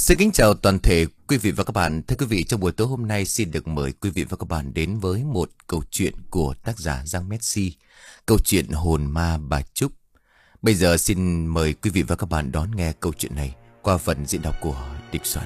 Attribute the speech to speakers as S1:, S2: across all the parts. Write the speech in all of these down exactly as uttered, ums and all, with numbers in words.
S1: Xin kính chào toàn thể quý vị và các bạn. Thưa quý vị, trong buổi tối hôm nay xin được mời quý vị và các bạn đến với một câu chuyện của tác giả Giang Messi. Câu chuyện Hồn Ma Bà Trúc. Bây giờ xin mời quý vị và các bạn đón nghe câu chuyện này qua phần diễn đọc của Địch Soạn.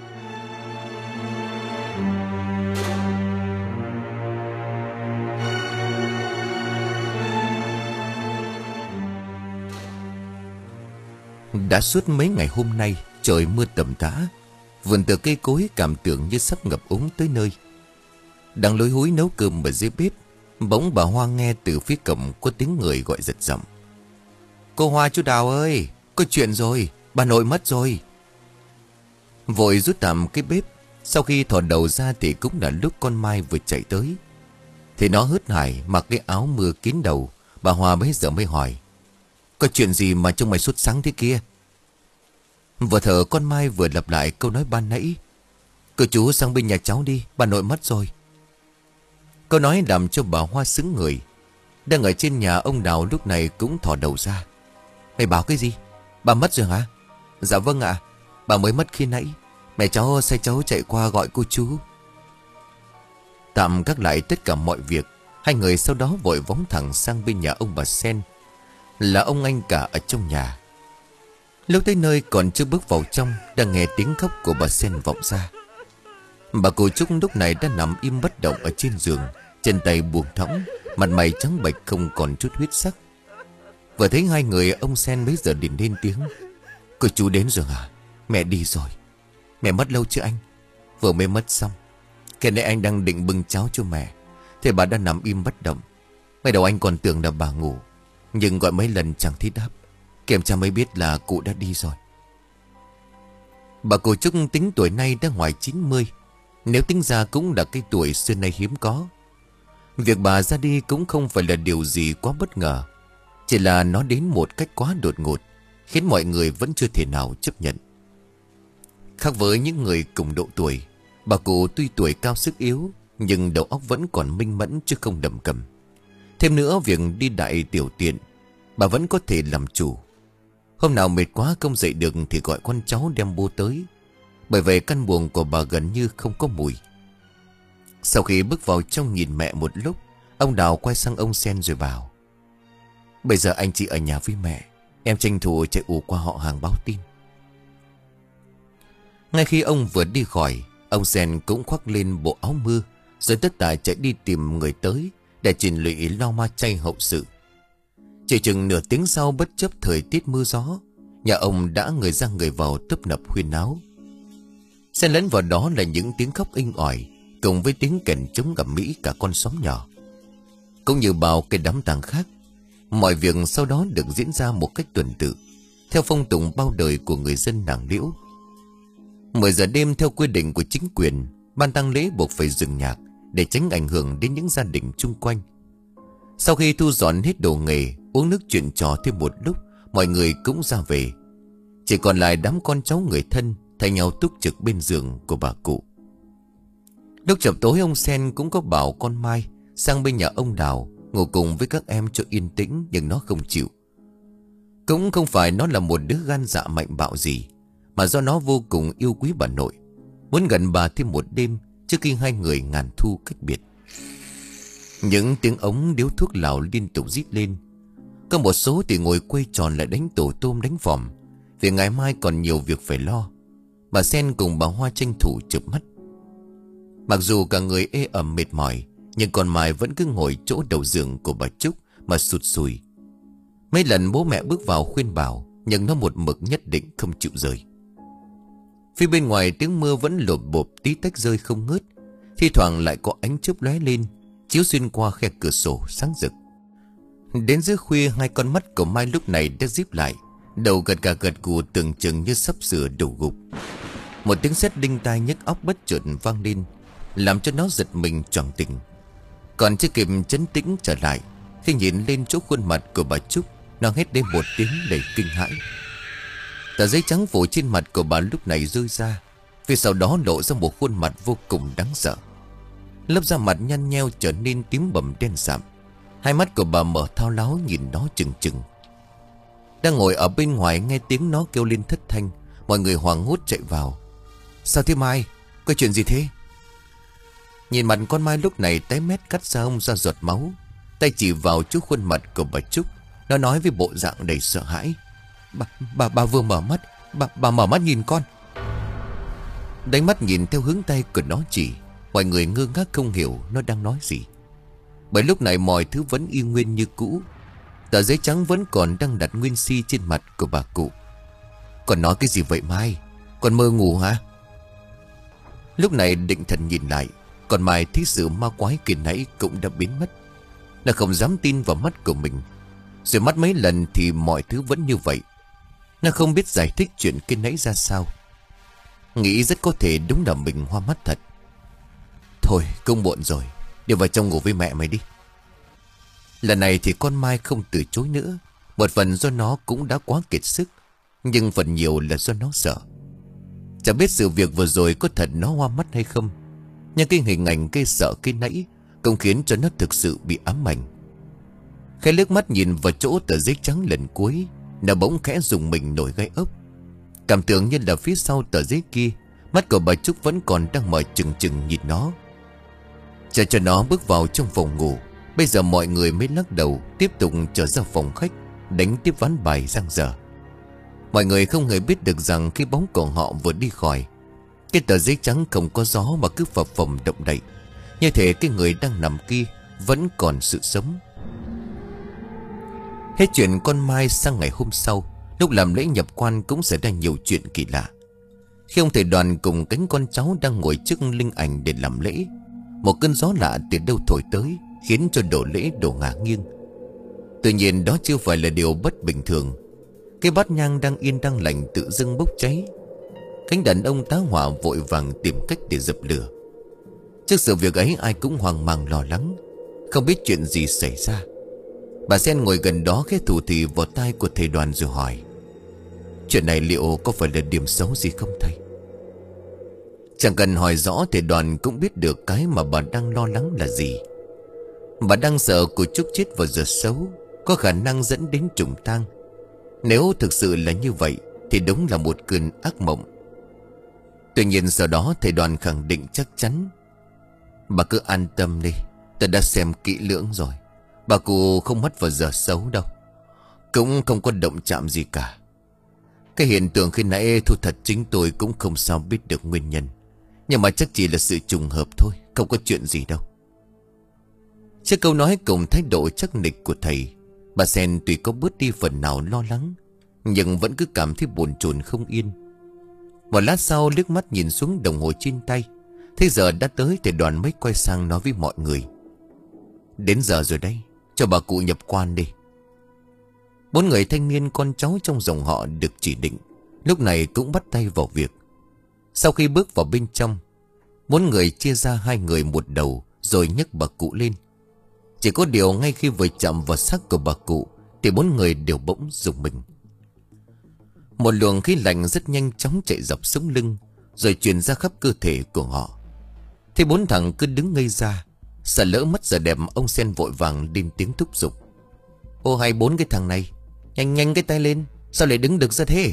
S1: Đã suốt mấy ngày hôm nay, trời mưa tầm tã, vườn tược cây cối cảm tưởng như sắp ngập úng tới nơi. Đang lối húi nấu cơm ở dưới bếp, bỗng bà Hoa nghe từ phía cổng có tiếng người gọi giật giọng. Cô Hoa, chú Đào ơi, có chuyện rồi, bà nội mất rồi. Vội rút tạm cái bếp, sau khi thò đầu ra thì cũng là lúc con Mai vừa chạy tới. Thì nó hớt hải mặc cái áo mưa kín đầu. Bà Hoa bấy giờ mới hỏi, có chuyện gì mà trông mày sốt sắng thế kia? Vừa thở con Mai vừa lặp lại câu nói ban nãy. Cô chú sang bên nhà cháu đi, bà nội mất rồi. Câu nói làm cho bà Hoa sững người. Đang ở trên nhà ông Đào lúc này cũng thò đầu ra. Mày bảo cái gì? Bà mất rồi hả? Dạ vâng ạ, bà mới mất khi nãy. Mẹ cháu sai cháu chạy qua gọi cô chú. Tạm gác lại tất cả mọi việc, hai người sau đó vội vóng thẳng sang bên nhà ông bà Sen, là ông anh cả ở trong nhà. Lúc tới nơi còn chưa bước vào trong, đang nghe tiếng khóc của bà Sen vọng ra. Bà cụ Trúc lúc này đã nằm im bất động ở trên giường, chân tay buông thõng, mặt mày trắng bệch không còn chút huyết sắc. Vừa thấy hai người, ông Sen bấy giờ liền lên tiếng. Cô chú đến rồi hả? Mẹ đi rồi. Mẹ mất lâu chưa anh? Vừa mới mất xong. Cái này anh đang định bưng cháo cho mẹ, thế bà đã nằm im bất động. Ngay đầu anh còn tưởng là bà ngủ, nhưng gọi mấy lần chẳng thấy đáp. Kiểm tra mới biết là cụ đã đi rồi. Bà cụ Trúc tính tuổi nay đã ngoài chín mươi, nếu tính ra cũng là cái tuổi xưa nay hiếm có. Việc bà ra đi cũng không phải là điều gì quá bất ngờ, chỉ là nó đến một cách quá đột ngột, khiến mọi người vẫn chưa thể nào chấp nhận. Khác với những người cùng độ tuổi, bà cụ tuy tuổi cao sức yếu, nhưng đầu óc vẫn còn minh mẫn chứ không đầm cầm. Thêm nữa, việc đi đại tiểu tiện bà vẫn có thể làm chủ. Hôm nào mệt quá không dậy được thì gọi con cháu đem bô tới. Bởi vậy căn buồng của bà gần như không có mùi. Sau khi bước vào trong nhìn mẹ một lúc, ông Đào quay sang ông Sen rồi bảo, bây giờ anh chị ở nhà với mẹ, em tranh thủ chạy ù qua họ hàng báo tin. Ngay khi ông vừa đi khỏi, ông Sen cũng khoác lên bộ áo mưa, rồi tất tả chạy đi tìm người tới để trình lụy lo ma chay hậu sự. Chỉ chừng nửa tiếng sau, bất chấp thời tiết mưa gió, nhà ông đã người ra người vào tấp nập huyên náo. Xen lẫn vào đó là những tiếng khóc inh ỏi, cùng với tiếng kèn trống ầm ĩ cả con xóm nhỏ. Cũng như bao cái đám tang khác, mọi việc sau đó được diễn ra một cách tuần tự, theo phong tục bao đời của người dân nàng Liễu. Mười giờ đêm, theo quy định của chính quyền, ban tang lễ buộc phải dừng nhạc để tránh ảnh hưởng đến những gia đình chung quanh. Sau khi thu dọn hết đồ nghề, uống nước chuyện trò thêm một lúc, mọi người cũng ra về. Chỉ còn lại đám con cháu người thân thay nhau túc trực bên giường của bà cụ. Lúc chập tối, ông Sen cũng có bảo con Mai sang bên nhà ông Đào ngủ cùng với các em cho yên tĩnh, nhưng nó không chịu. Cũng không phải nó là một đứa gan dạ mạnh bạo gì, mà do nó vô cùng yêu quý bà nội, muốn gần bà thêm một đêm trước khi hai người ngàn thu cách biệt. Những tiếng ống điếu thuốc lào liên tục rít lên. Có một số thì ngồi quây tròn lại đánh tổ tôm đánh vòm, vì ngày mai còn nhiều việc phải lo. Bà Sen cùng bà Hoa tranh thủ chợp mắt. Mặc dù cả người ê ẩm mệt mỏi, nhưng con Mai vẫn cứ ngồi chỗ đầu giường của bà Trúc mà sụt sùi. Mấy lần bố mẹ bước vào khuyên bảo, nhưng nó một mực nhất định không chịu rời. Phía bên ngoài tiếng mưa vẫn lộp bộp tí tách rơi không ngớt, thi thoảng lại có ánh chớp lóe lên, chiếu xuyên qua khe cửa sổ sáng rực. Đến giữa khuya, hai con mắt của Mai lúc này đã díp lại, đầu gật gà gật gù tưởng chừng như sắp sửa đổ gục. Một tiếng sét đinh tai nhức óc bất chợt vang lên, làm cho nó giật mình choàng tỉnh. Còn chưa kịp trấn tĩnh trở lại, khi nhìn lên chỗ khuôn mặt của bà Trúc, nó hét lên một tiếng đầy kinh hãi. Tờ giấy trắng phủ trên mặt của bà lúc này rơi ra, phía sau đó lộ ra một khuôn mặt vô cùng đáng sợ. Lớp da mặt nhăn nheo trở nên tím bầm đen sạm. Hai mắt của bà mở thao láo nhìn nó chừng chừng. Đang ngồi ở bên ngoài nghe tiếng nó kêu lên thất thanh, mọi người hoảng hốt chạy vào. Sao thế Mai? Có chuyện gì thế? Nhìn mặt con Mai lúc này tái mét cắt ra ông ra giọt máu. Tay chỉ vào chút khuôn mặt của bà Trúc. Nó nói với bộ dạng đầy sợ hãi. Bà, bà, bà vừa mở mắt. Bà, bà mở mắt nhìn con. Đánh mắt nhìn theo hướng tay của nó chỉ. Mọi người ngơ ngác không hiểu nó đang nói gì. Bởi lúc này mọi thứ vẫn y nguyên như cũ. Tờ giấy trắng vẫn còn đang đặt nguyên si trên mặt của bà cụ. Còn nói cái gì vậy Mai? Con mơ ngủ hả? Lúc này định thần nhìn lại. Còn Mai thấy sự ma quái kỳ nãy cũng đã biến mất. Nó không dám tin vào mắt của mình. Rồi mắt mấy lần thì mọi thứ vẫn như vậy. Nó không biết giải thích chuyện kia nãy ra sao. Nghĩ rất có thể đúng là mình hoa mắt thật. Thôi cũng muộn rồi. Đi vào trong ngủ với mẹ mày đi. Lần này thì con Mai không từ chối nữa. Một phần do nó cũng đã quá kiệt sức. Nhưng phần nhiều là do nó sợ. Chẳng biết sự việc vừa rồi có thật nó hoa mắt hay không. Nhưng cái hình ảnh gây sợ cái nãy cũng khiến cho nó thực sự bị ám ảnh. Khẽ liếc mắt nhìn vào chỗ tờ giấy trắng lần cuối, nó bỗng khẽ dùng mình nổi gai ốc. Cảm tưởng như là phía sau tờ giấy kia, mắt của bà Trúc vẫn còn đang mở trừng trừng nhìn nó. Chờ cho nó bước vào trong phòng ngủ. Bây giờ mọi người mới lắc đầu tiếp tục trở ra phòng khách, đánh tiếp ván bài giang dở. Mọi người không hề biết được rằng khi bóng của họ vừa đi khỏi, cái tờ giấy trắng không có gió mà cứ phập phồng động đậy, như thể cái người đang nằm kia vẫn còn sự sống. Hết chuyện con Mai sang ngày hôm sau, lúc làm lễ nhập quan cũng xảy ra nhiều chuyện kỳ lạ. Khi ông thầy Đoàn cùng cánh con cháu đang ngồi trước linh ảnh để làm lễ, một cơn gió lạ từ đâu thổi tới, khiến cho đồ lễ đổ ngả nghiêng. Tuy nhiên đó chưa phải là điều bất bình thường. Cái bát nhang đang yên đang lành tự dưng bốc cháy. Cánh đàn ông tá hỏa vội vàng tìm cách để dập lửa. Trước sự việc ấy ai cũng hoang mang lo lắng, không biết chuyện gì xảy ra. Bà Sen ngồi gần đó khẽ thủ thỉ vào tai của thầy Đoàn rồi hỏi: chuyện này liệu có phải là điểm xấu gì không thầy? Chẳng cần hỏi rõ, thầy Đoàn cũng biết được cái mà bà đang lo lắng là gì. Bà đang sợ của Trúc chết vào giờ xấu, có khả năng dẫn đến trùng tang. Nếu thực sự là như vậy thì đúng là một cơn ác mộng. Tuy nhiên sau đó thầy Đoàn khẳng định chắc chắn: bà cứ an tâm đi, tôi đã xem kỹ lưỡng rồi. Bà cụ không mất vào giờ xấu đâu, cũng không có động chạm gì cả. Cái hiện tượng khi nãy thu thật chính tôi cũng không sao biết được nguyên nhân, nhưng mà chắc chỉ là sự trùng hợp thôi, không có chuyện gì đâu. Trước câu nói cùng thái độ chắc nịch của thầy, bà Sen tuy có bớt đi phần nào lo lắng, nhưng vẫn cứ cảm thấy bồn chồn không yên. Một lát sau liếc mắt nhìn xuống đồng hồ trên tay, thấy giờ đã tới, thầy Đoàn mới quay sang nói với mọi người: đến giờ rồi đây, cho bà cụ nhập quan đi. Bốn người thanh niên con cháu trong dòng họ được chỉ định lúc này cũng bắt tay vào việc. Sau khi bước vào bên trong, bốn người chia ra hai người một đầu rồi nhấc bà cụ lên. Chỉ có điều ngay khi vừa chạm vào xác của bà cụ thì bốn người đều bỗng rùng mình. Một luồng khí lạnh rất nhanh chóng chạy dọc sống lưng rồi truyền ra khắp cơ thể của họ. Thế bốn thằng cứ đứng ngây ra, sợ lỡ mất giờ đẹp. Ông Sen vội vàng lên tiếng thúc giục: ô hai bốn cái thằng này, nhanh nhanh cái tay lên, sao lại đứng được ra thế?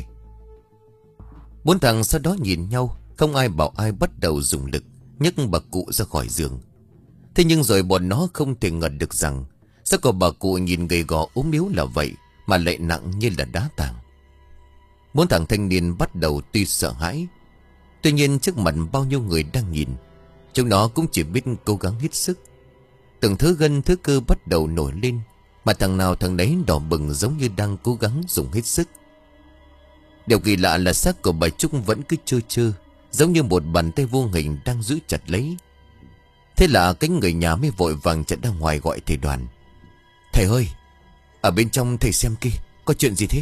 S1: Bốn thằng sau đó nhìn nhau, không ai bảo ai bắt đầu dùng lực nhấc bà cụ ra khỏi giường. Thế nhưng rồi bọn nó không thể ngờ được rằng sao có bà cụ nhìn gầy gò ốm yếu là vậy mà lại nặng như là đá tảng. Bốn thằng thanh niên bắt đầu tuy sợ hãi, tuy nhiên trước mặt bao nhiêu người đang nhìn, chúng nó cũng chỉ biết cố gắng hết sức. Từng thứ gân thứ cơ bắt đầu nổi lên, mà thằng nào thằng đấy đỏ bừng giống như đang cố gắng dùng hết sức. Điều kỳ lạ là xác của bà Trúc vẫn cứ trơ trơ, giống như một bàn tay vô hình đang giữ chặt lấy. Thế là cánh người nhà mới vội vàng chạy ra ngoài gọi thầy Đoàn: thầy ơi, ở bên trong thầy xem kia, có chuyện gì thế?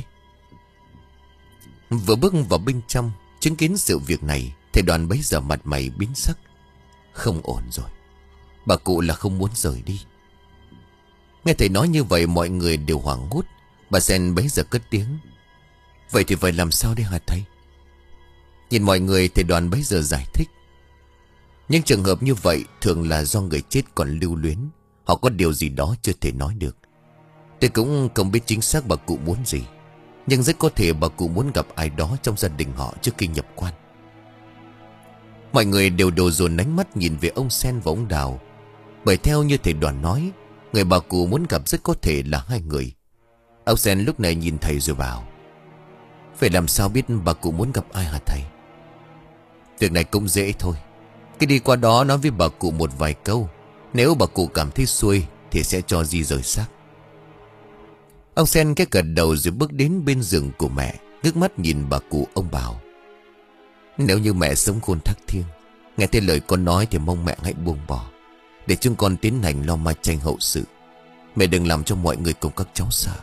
S1: Vừa bước vào bên trong, chứng kiến sự việc này, thầy Đoàn bấy giờ mặt mày biến sắc. Không ổn rồi, bà cụ là không muốn rời đi. Nghe thầy nói như vậy mọi người đều hoảng hốt. Bà Sen bấy giờ cất tiếng: vậy thì phải làm sao đây hả thầy? Nhìn mọi người, thầy Đoàn bấy giờ giải thích: những trường hợp như vậy thường là do người chết còn lưu luyến, họ có điều gì đó chưa thể nói được. Tôi cũng không biết chính xác bà cụ muốn gì, nhưng rất có thể bà cụ muốn gặp ai đó trong gia đình họ trước khi nhập quan. Mọi người đều đổ dồn ánh mắt nhìn về ông Sen và ông Đào. Bởi theo như thầy Đoàn nói, người bà cụ muốn gặp rất có thể là hai người. Ông Sen lúc này nhìn thầy rồi bảo: "Phải làm sao biết bà cụ muốn gặp ai hả thầy?" "Việc này cũng dễ thôi. Cứ đi qua đó nói với bà cụ một vài câu. Nếu bà cụ cảm thấy xuôi thì sẽ cho di rời xác." Ông Sen cái gật đầu rồi bước đến bên giường của mẹ, ngước mắt nhìn bà cụ. Ông bảo: "Nếu như mẹ sống khôn thác thiêng, nghe thấy lời con nói thì mong mẹ hãy buông bỏ, để chúng con tiến hành lo ma chay hậu sự. Mẹ đừng làm cho mọi người cùng các cháu sợ."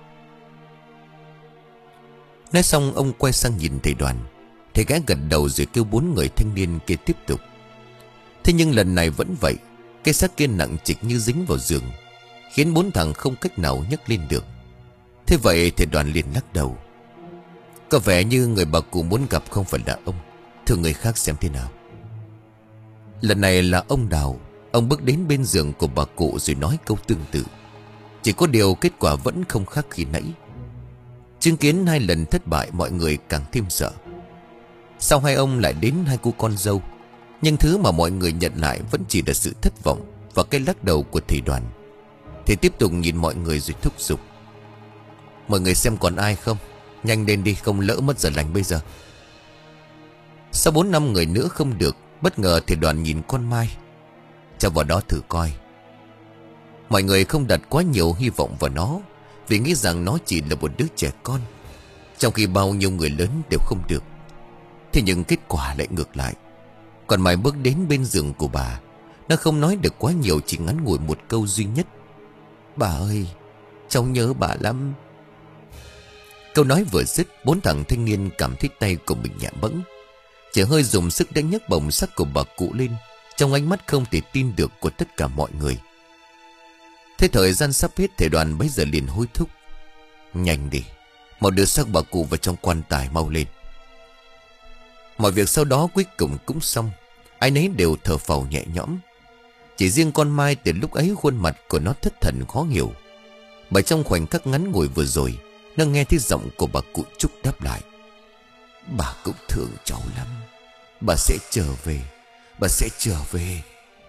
S1: Nói xong ông quay sang nhìn thầy Đoàn. Thầy gã gật đầu rồi kêu bốn người thanh niên kia tiếp tục. Thế nhưng lần này vẫn vậy. Cái xác kia nặng trịch như dính vào giường, khiến bốn thằng không cách nào nhấc lên được. Thế vậy thầy Đoàn liền lắc đầu: "Có vẻ như người bà cụ muốn gặp không phải là ông. Thử người khác xem thế nào." Lần này là ông Đào. Ông bước đến bên giường của bà cụ rồi nói câu tương tự. Chỉ có điều kết quả vẫn không khác khi nãy. Chứng kiến hai lần thất bại, mọi người càng thêm sợ. Sau hai ông lại đến hai cô con dâu, nhưng thứ mà mọi người nhận lại vẫn chỉ là sự thất vọng và cái lắc đầu của thầy Đoàn. Thầy tiếp tục nhìn mọi người rồi thúc giục: "Mọi người xem còn ai không? Nhanh lên đi, không lỡ mất giờ lành bây giờ." Sau bốn năm người nữa không được, bất ngờ thầy Đoàn nhìn con Mai: "Cho vào đó thử coi." Mọi người không đặt quá nhiều hy vọng vào nó, vì nghĩ rằng nó chỉ là một đứa trẻ con, trong khi bao nhiêu người lớn đều không được. Thế nhưng kết quả lại ngược lại. Còn Mai bước đến bên giường của bà. Nó không nói được quá nhiều, chỉ ngắn ngủi một câu duy nhất: "Bà ơi, cháu nhớ bà lắm." Câu nói vừa dứt, bốn thằng thanh niên cảm thấy tay của mình nhẹ bẫng. Chỉ hơi dùng sức đã nhấc bồng xác của bà cụ lên, trong ánh mắt không thể tin được của tất cả mọi người. Thế thời gian sắp hết, thầy Đoàn bấy giờ liền hối thúc: "Nhanh đi, mau đưa xác bà cụ vào trong quan tài, mau lên." Mọi việc sau đó cuối cùng cũng xong. Ai nấy đều thở phào nhẹ nhõm. Chỉ riêng con Mai, từ lúc ấy khuôn mặt của nó thất thần khó hiểu. Bởi trong khoảnh khắc ngắn ngủi vừa rồi, nó nghe thấy giọng của bà cụ Trúc đáp lại: "Bà cũng thương cháu lắm. Bà sẽ trở về, bà sẽ trở về."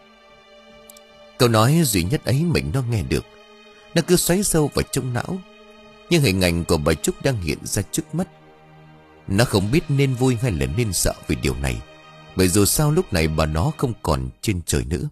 S1: Câu nói duy nhất ấy mình nó nghe được. Nó cứ xoáy sâu vào trong não, nhưng hình ảnh của bà Trúc đang hiện ra trước mắt. Nó không biết nên vui hay là nên sợ vì điều này, bởi dù sao lúc này bà nó không còn trên trời nữa.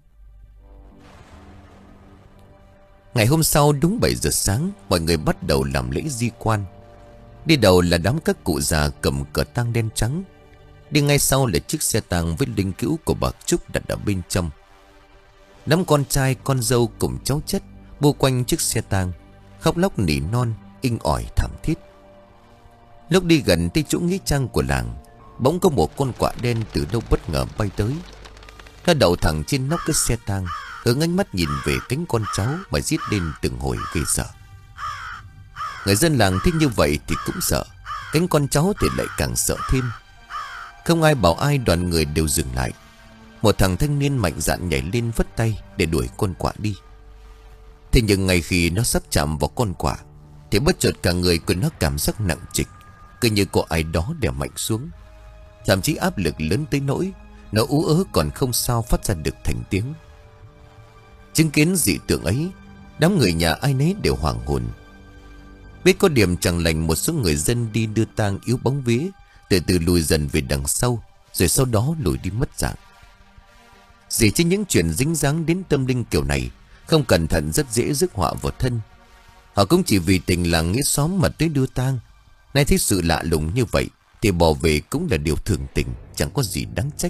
S1: Ngày hôm sau đúng bảy giờ sáng, mọi người bắt đầu làm lễ di quan. Đi đầu là đám các cụ già cầm cờ tang đen trắng. Đi ngay sau là chiếc xe tang với linh cữu của bà Trúc đặt ở bên trong. Đám con trai con dâu cùng cháu chất bu quanh chiếc xe tang, khóc lóc nỉ non, inh ỏi thảm thiết. Lúc đi gần tới chỗ nghĩa trang của làng, bỗng có một con quạ đen từ đâu bất ngờ bay tới. Nó đậu thẳng trên nóc cái xe tang, hướng ánh mắt nhìn về cánh con cháu mà rít lên từng hồi ghê sợ. Người dân làng thích như vậy thì cũng sợ, cánh con cháu thì lại càng sợ thêm. Không ai bảo ai, đoàn người đều dừng lại. Một thằng thanh niên mạnh dạn nhảy lên vất tay để đuổi con quạ đi. Thế nhưng ngay khi nó sắp chạm vào con quạ thì bất chợt cả người của nó cảm giác nặng trịch, cứ như có ai đó đè mạnh xuống. Thậm chí áp lực lớn tới nỗi nó ú ớ còn không sao phát ra được thành tiếng. Chứng kiến dị tượng ấy, đám người nhà ai nấy đều hoảng hồn. Biết có điểm chẳng lành, một số người dân đi đưa tang yếu bóng vía từ từ lùi dần về đằng sau, rồi sau đó lùi đi mất dạng. Gì chứ những chuyện dính dáng đến tâm linh kiểu này, không cẩn thận rất dễ rước họa vào thân. Họ cũng chỉ vì tình làng nghĩa xóm mà tới đưa tang. Nay thấy sự lạ lùng như vậy thì bỏ về cũng là điều thường tình, chẳng có gì đáng trách.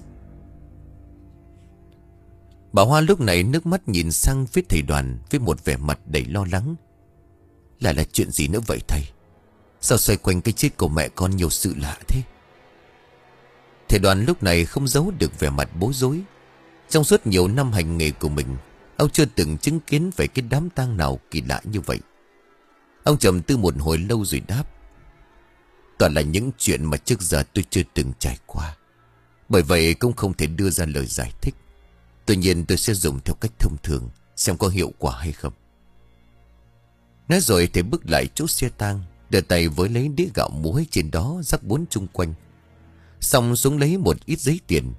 S1: Bà Hoa lúc này nước mắt nhìn sang phía thầy Đoàn với một vẻ mặt đầy lo lắng. Lại là chuyện gì nữa vậy thầy? Sao xoay quanh cái chết của mẹ con nhiều sự lạ thế? Thầy Đoàn lúc này không giấu được vẻ mặt bối rối. Trong suốt nhiều năm hành nghề của mình, ông chưa từng chứng kiến về cái đám tang nào kỳ lạ như vậy. Ông trầm tư một hồi lâu rồi đáp: toàn là những chuyện mà trước giờ tôi chưa từng trải qua, bởi vậy cũng không thể đưa ra lời giải thích. Tuy nhiên tôi sẽ dùng theo cách thông thường, xem có hiệu quả hay không. Nói rồi thầy bước lại chỗ xe tang, đưa tay với lấy đĩa gạo muối trên đó rắc bốn chung quanh. Xong xuống lấy một ít giấy tiền.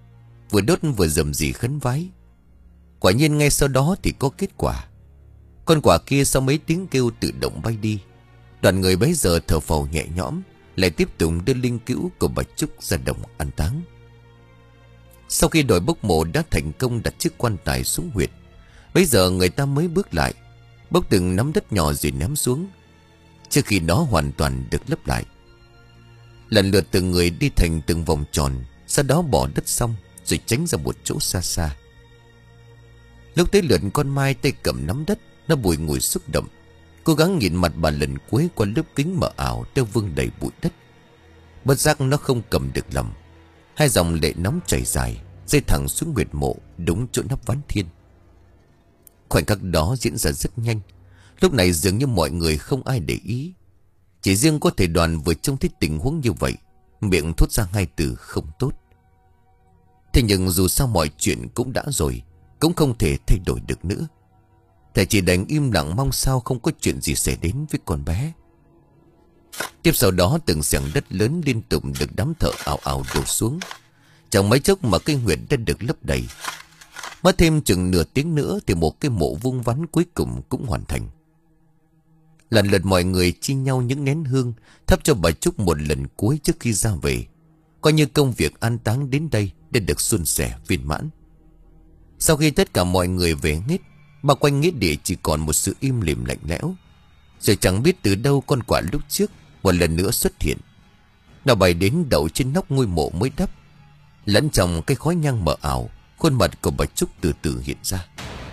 S1: vừa đốt vừa rầm rì khấn vái. Quả nhiên ngay sau đó thì có kết quả. Con quạ kia sau mấy tiếng kêu tự động bay đi. Đoàn người bấy giờ thở phào nhẹ nhõm, lại tiếp tục đưa linh cữu của bà Trúc ra đồng an táng. Sau khi đội bốc mộ đã thành công đặt chiếc quan tài xuống huyệt, bấy giờ người ta mới bước lại, bốc từng nắm đất nhỏ rồi ném xuống, trước khi nó hoàn toàn được lấp lại. Lần lượt từng người đi thành từng vòng tròn, sau đó bỏ đất xong rồi tránh ra một chỗ xa xa. Lúc tới lượt con Mai tay cầm nắm đất, nó bùi ngùi xúc động, cố gắng nhìn mặt bà lần cuối qua lớp kính mờ ảo đeo vương đầy bụi đất. Bất giác nó không cầm được lòng, hai dòng lệ nóng chảy dài, rơi thẳng xuống huyệt mộ đúng chỗ nắp ván thiên. Khoảnh khắc đó diễn ra rất nhanh. Lúc này dường như mọi người không ai để ý, chỉ riêng có thể Đoàn vừa trông thấy tình huống như vậy, miệng thốt ra hai từ không tốt. Thế nhưng dù sao mọi chuyện cũng đã rồi, cũng không thể thay đổi được nữa. Thầy chỉ đành im lặng mong sao không có chuyện gì xảy đến với con bé. Tiếp sau đó từng xẻng đất lớn liên tục được đám thợ ào ào đổ xuống. Chẳng mấy chốc mà cái huyệt đã được lấp đầy. Mất thêm chừng nửa tiếng nữa thì một cái mộ vuông vắn cuối cùng cũng hoàn thành. Lần lượt mọi người chia nhau những nén hương, thắp cho bà Trúc một lần cuối trước khi ra về, coi như công việc an táng đến đây đã được suôn sẻ viên mãn. Sau khi tất cả mọi người về hết, bao quanh nghĩa địa chỉ còn một sự im lìm lạnh lẽo. Rồi chẳng biết từ đâu con quạ lúc trước một lần nữa xuất hiện. Nó bay đến đậu trên nóc ngôi mộ mới đắp. Lẫn trong cái khói nhang mờ ảo, khuôn mặt của bà Trúc từ từ hiện ra.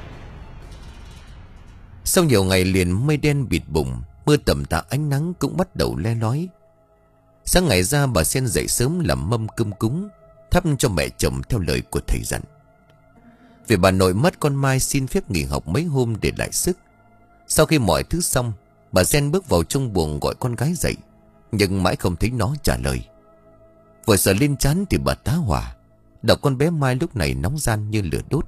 S1: Sau nhiều ngày liền mây đen bịt bùng, mưa tầm tã, ánh nắng cũng bắt đầu le lói. Sáng ngày ra bà Sen dậy sớm làm mâm cơm cúng, thắp cho mẹ chồng theo lời của thầy dặn. Vì bà nội mất, con Mai xin phép nghỉ học mấy hôm để lại sức. Sau khi mọi thứ xong, bà Sen bước vào trong buồng gọi con gái dậy, nhưng mãi không thấy nó trả lời. Vừa sờ lên trán thì bà tá hỏa. Đầu con bé Mai lúc này nóng ran như lửa đốt.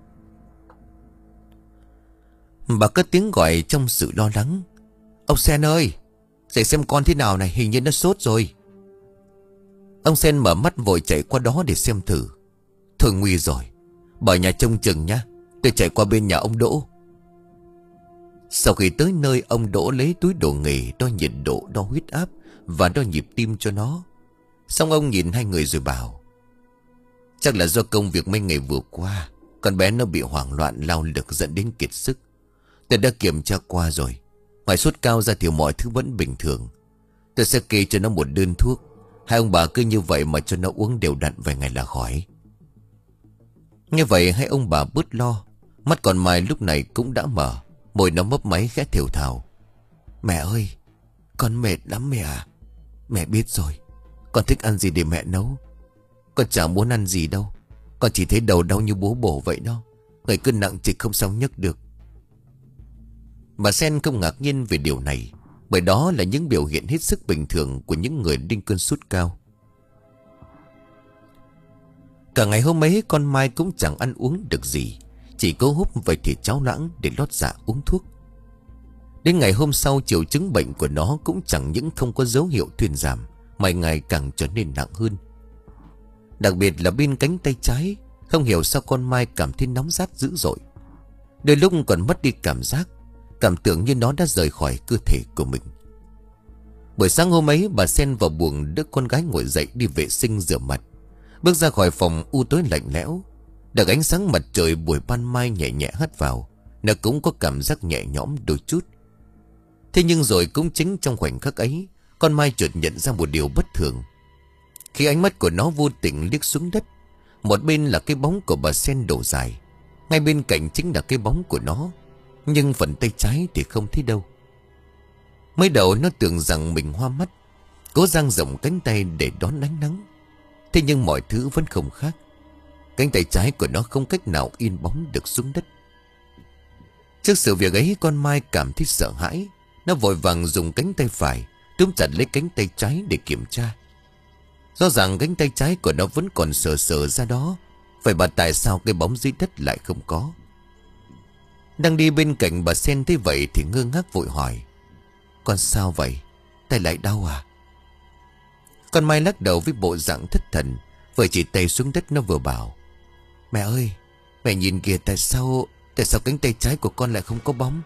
S1: Bà cất tiếng gọi trong sự lo lắng: "Ông Sen ơi, dậy xem con thế nào này, hình như nó sốt rồi." Ông Sen mở mắt vội chạy qua đó để xem thử. "Thôi nguy rồi, bà nhà trông chừng nhá, tôi chạy qua bên nhà ông Đỗ." Sau khi tới nơi, ông Đỗ lấy túi đồ nghề đo nhiệt độ, đo huyết áp và đo nhịp tim cho nó. Xong ông nhìn hai người rồi bảo: "Chắc là do công việc mấy ngày vừa qua, con bé nó bị hoảng loạn lao lực dẫn đến kiệt sức. Tôi đã kiểm tra qua rồi, ngoài sốt cao ra thì mọi thứ vẫn bình thường. Tôi sẽ kê cho nó một đơn thuốc. Hai ông bà cứ như vậy mà cho nó uống đều đặn vài ngày là khỏi." Nghe vậy hai ông bà bớt lo. Mắt còn Mai lúc này cũng đã mở, môi nó mấp máy khẽ thều thào: "Mẹ ơi, con mệt lắm mẹ à. Mẹ biết rồi, con thích ăn gì để mẹ nấu. Con chẳng muốn ăn gì đâu, con chỉ thấy đầu đau như búa bổ vậy đó. Người cứ nặng trịch không sao nhấc được." Bà Sen không ngạc nhiên về điều này, bởi đó là những biểu hiện hết sức bình thường của những người đinh cơn sốt cao. Cả ngày hôm ấy con Mai cũng chẳng ăn uống được gì, chỉ cố húp vài thìa cháo loãng để lót dạ uống thuốc. Đến ngày hôm sau, triệu chứng bệnh của nó cũng chẳng những không có dấu hiệu thuyên giảm, mà ngày càng trở nên nặng hơn. Đặc biệt là bên cánh tay trái, không hiểu sao con Mai cảm thấy nóng rát dữ dội. Đôi lúc còn mất đi cảm giác, cảm tưởng như nó đã rời khỏi cơ thể của mình. Buổi sáng hôm ấy, bà Sen vào buồng đỡ con gái ngồi dậy đi vệ sinh rửa mặt. Bước ra khỏi phòng u tối lạnh lẽo, được ánh sáng mặt trời buổi ban mai nhẹ nhẹ hắt vào, nó cũng có cảm giác nhẹ nhõm đôi chút. Thế nhưng rồi cũng chính trong khoảnh khắc ấy, con Mai chợt nhận ra một điều bất thường. Khi ánh mắt của nó vô tình liếc xuống đất, một bên là cái bóng của bà Sen đổ dài, ngay bên cạnh chính là cái bóng của nó, nhưng phần tay trái thì không thấy đâu. Mới đầu nó tưởng rằng mình hoa mắt, cố dang rộng cánh tay để đón ánh nắng. Thế nhưng mọi thứ vẫn không khác. Cánh tay trái của nó không cách nào in bóng được xuống đất. Trước sự việc ấy, con Mai cảm thấy sợ hãi. Nó vội vàng dùng cánh tay phải túm chặt lấy cánh tay trái để kiểm tra. Rõ ràng cánh tay trái của nó vẫn còn sờ sờ ra đó. Vậy mà tại sao cái bóng dưới đất lại không có? Đang đi bên cạnh bà Sen thấy vậy thì ngơ ngác vội hỏi: "Con sao vậy? Tay lại đau à?" Con Mai lắc đầu với bộ dạng thất thần, vừa chỉ tay xuống đất nó vừa bảo: Mẹ ơi, mẹ nhìn kìa, tại sao Tại sao cánh tay trái của con lại không có bóng?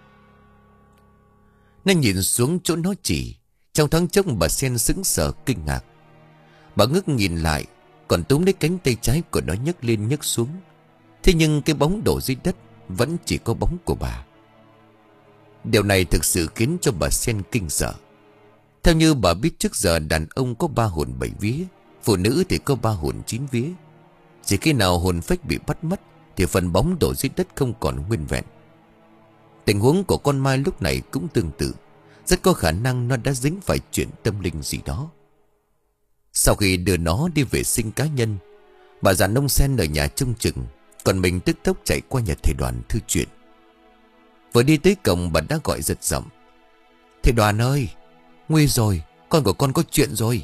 S1: Nó nhìn xuống chỗ nó chỉ. Trong thoáng chốc bà Sen sững sờ kinh ngạc. Bà ngước nhìn lại, còn túm lấy cánh tay trái của nó nhấc lên nhấc xuống. Thế nhưng cái bóng đổ dưới đất vẫn chỉ có bóng của bà. Điều này thực sự khiến cho bà Sen kinh sợ. Theo như bà biết, trước giờ đàn ông có ba hồn bảy vía, phụ nữ thì có ba hồn chín vía. Chỉ khi nào hồn phách bị bắt mất thì phần bóng đổ dưới đất không còn nguyên vẹn. Tình huống của con Mai lúc này cũng tương tự. Rất có khả năng nó đã dính phải chuyện tâm linh gì đó. Sau khi đưa nó đi vệ sinh cá nhân, bà già nông sen ở nhà trông chừng, còn mình tức tốc chạy qua nhà thầy Đoàn thư chuyện. Vừa đi tới cổng, bà đã gọi giật giọng: "Thầy Đoàn ơi, nguy rồi, con của con có chuyện rồi."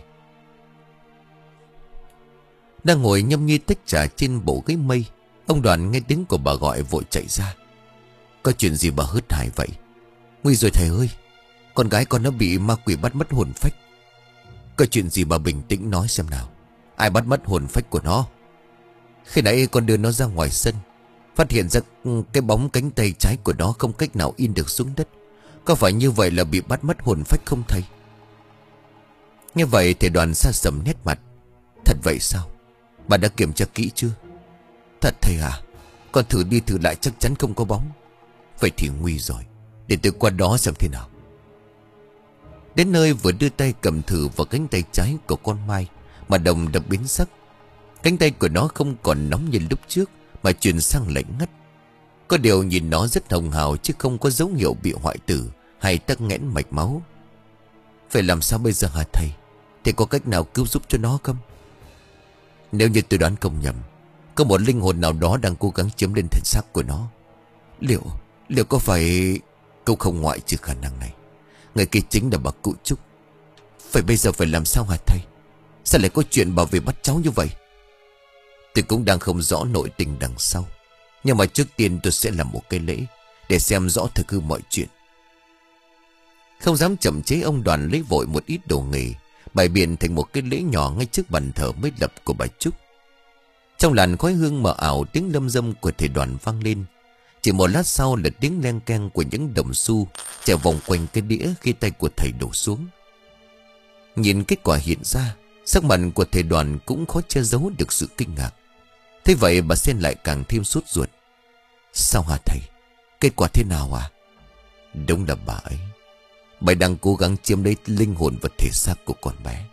S1: Đang ngồi nhâm nhi tách trà trên bộ ghế mây, ông Đoàn nghe tiếng của bà gọi vội chạy ra. "Có chuyện gì bà hớt hải vậy?" "Nguy rồi thầy ơi, con gái con nó bị ma quỷ bắt mất hồn phách." "Có chuyện gì bà bình tĩnh nói xem nào. Ai bắt mất hồn phách của nó?" "Khi nãy con đưa nó ra ngoài sân, phát hiện ra cái bóng cánh tay trái của nó không cách nào in được xuống đất. Có phải như vậy là bị bắt mất hồn phách không thầy?" Nghe vậy thầy Đoàn xa sầm nét mặt. "Thật vậy sao? Bà đã kiểm tra kỹ chưa?" "Thật thầy à? Con thử đi thử lại chắc chắn không có bóng." "Vậy thì nguy rồi, để tôi qua đó xem thế nào." Đến nơi vừa đưa tay cầm thử vào cánh tay trái của con Mai, mà đồng đã biến sắc. Cánh tay của nó không còn nóng như lúc trước, mà chuyển sang lạnh ngắt. Có điều nhìn nó rất hồng hào, chứ không có dấu hiệu bị hoại tử hay tắc nghẽn mạch máu. "Phải làm sao bây giờ hả thầy? Thầy có cách nào cứu giúp cho nó không?" "Nếu như tôi đoán không nhầm, có một linh hồn nào đó đang cố gắng chiếm lên thân xác của nó. Liệu Liệu có phải..." "Cũng không ngoại trừ khả năng này. Người kia chính là bà cụ Trúc." "Phải bây giờ phải làm sao hả thầy? Sao lại có chuyện bảo vệ bắt cháu như vậy?" "Tôi cũng đang không rõ nội tình đằng sau, nhưng mà trước tiên tôi sẽ làm một cái lễ để xem rõ thực hư mọi chuyện." Không dám chậm chế, ông Đoàn lấy vội một ít đồ nghề, bày biện thành một cái lễ nhỏ ngay trước bàn thờ mới lập của bà Trúc. Trong làn khói hương mờ ảo, tiếng lâm dâm của thầy Đoàn vang lên. Chỉ một lát sau là tiếng len keng của những đồng xu chạy vòng quanh cái đĩa khi tay của thầy đổ xuống. Nhìn kết quả hiện ra, sắc mặt của thầy Đoàn cũng khó che giấu được sự kinh ngạc. Thế vậy bà Sen lại càng thêm sốt ruột. "Sao hả thầy? Kết quả thế nào à?" "Đúng là bà ấy. Bà đang cố gắng chiếm lấy linh hồn và thể xác của con bé."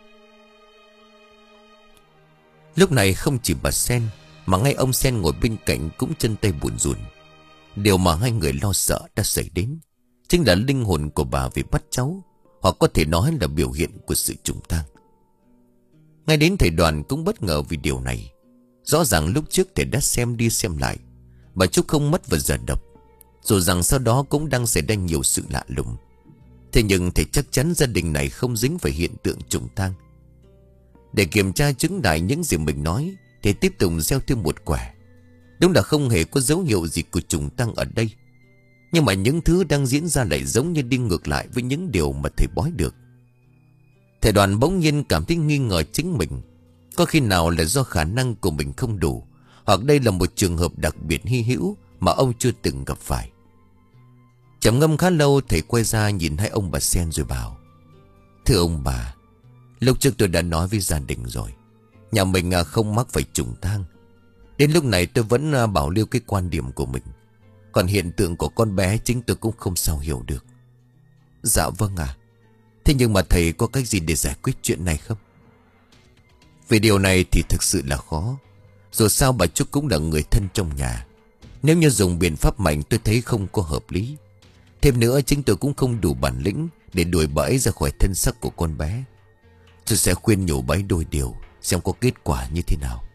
S1: Lúc này không chỉ bà Sen, mà ngay ông Sen ngồi bên cạnh cũng chân tay buồn rùn. Điều mà hai người lo sợ đã xảy đến, chính là linh hồn của bà vì bắt cháu, hoặc có thể nói là biểu hiện của sự trùng tang. Ngay đến thầy Đoàn cũng bất ngờ vì điều này. Rõ ràng lúc trước thầy đã xem đi xem lại, bà Trúc không mất vào giờ độc, dù rằng sau đó cũng đang xảy ra nhiều sự lạ lùng. Thế nhưng thầy chắc chắn gia đình này không dính phải hiện tượng trùng tang. Để kiểm tra chứng đại những gì mình nói, thì tiếp tục gieo thêm một quả. Đúng là không hề có dấu hiệu gì của trùng tang ở đây, nhưng mà những thứ đang diễn ra lại giống như đi ngược lại với những điều mà thầy bói được. Thầy Đoàn bỗng nhiên cảm thấy nghi ngờ chính mình. Có khi nào là do khả năng của mình không đủ, hoặc đây là một trường hợp đặc biệt hy hữu mà ông chưa từng gặp phải. Trầm ngâm khá lâu, thầy quay ra nhìn hai ông bà Sen rồi bảo: "Thưa ông bà, lúc trước tôi đã nói với gia đình rồi, nhà mình không mắc phải trùng tang. Đến lúc này tôi vẫn bảo lưu cái quan điểm của mình. Còn hiện tượng của con bé chính tôi cũng không sao hiểu được." "Dạ vâng ạ. Thế nhưng mà thầy có cách gì để giải quyết chuyện này không?" "Về điều này thì thực sự là khó. Dù sao bà Trúc cũng là người thân trong nhà. Nếu như dùng biện pháp mạnh tôi thấy không có hợp lý. Thêm nữa chính tôi cũng không đủ bản lĩnh để đuổi bà ấy ra khỏi thân xác của con bé. Tôi sẽ khuyên nhủ bà ấy đôi điều, xem có kết quả như thế nào."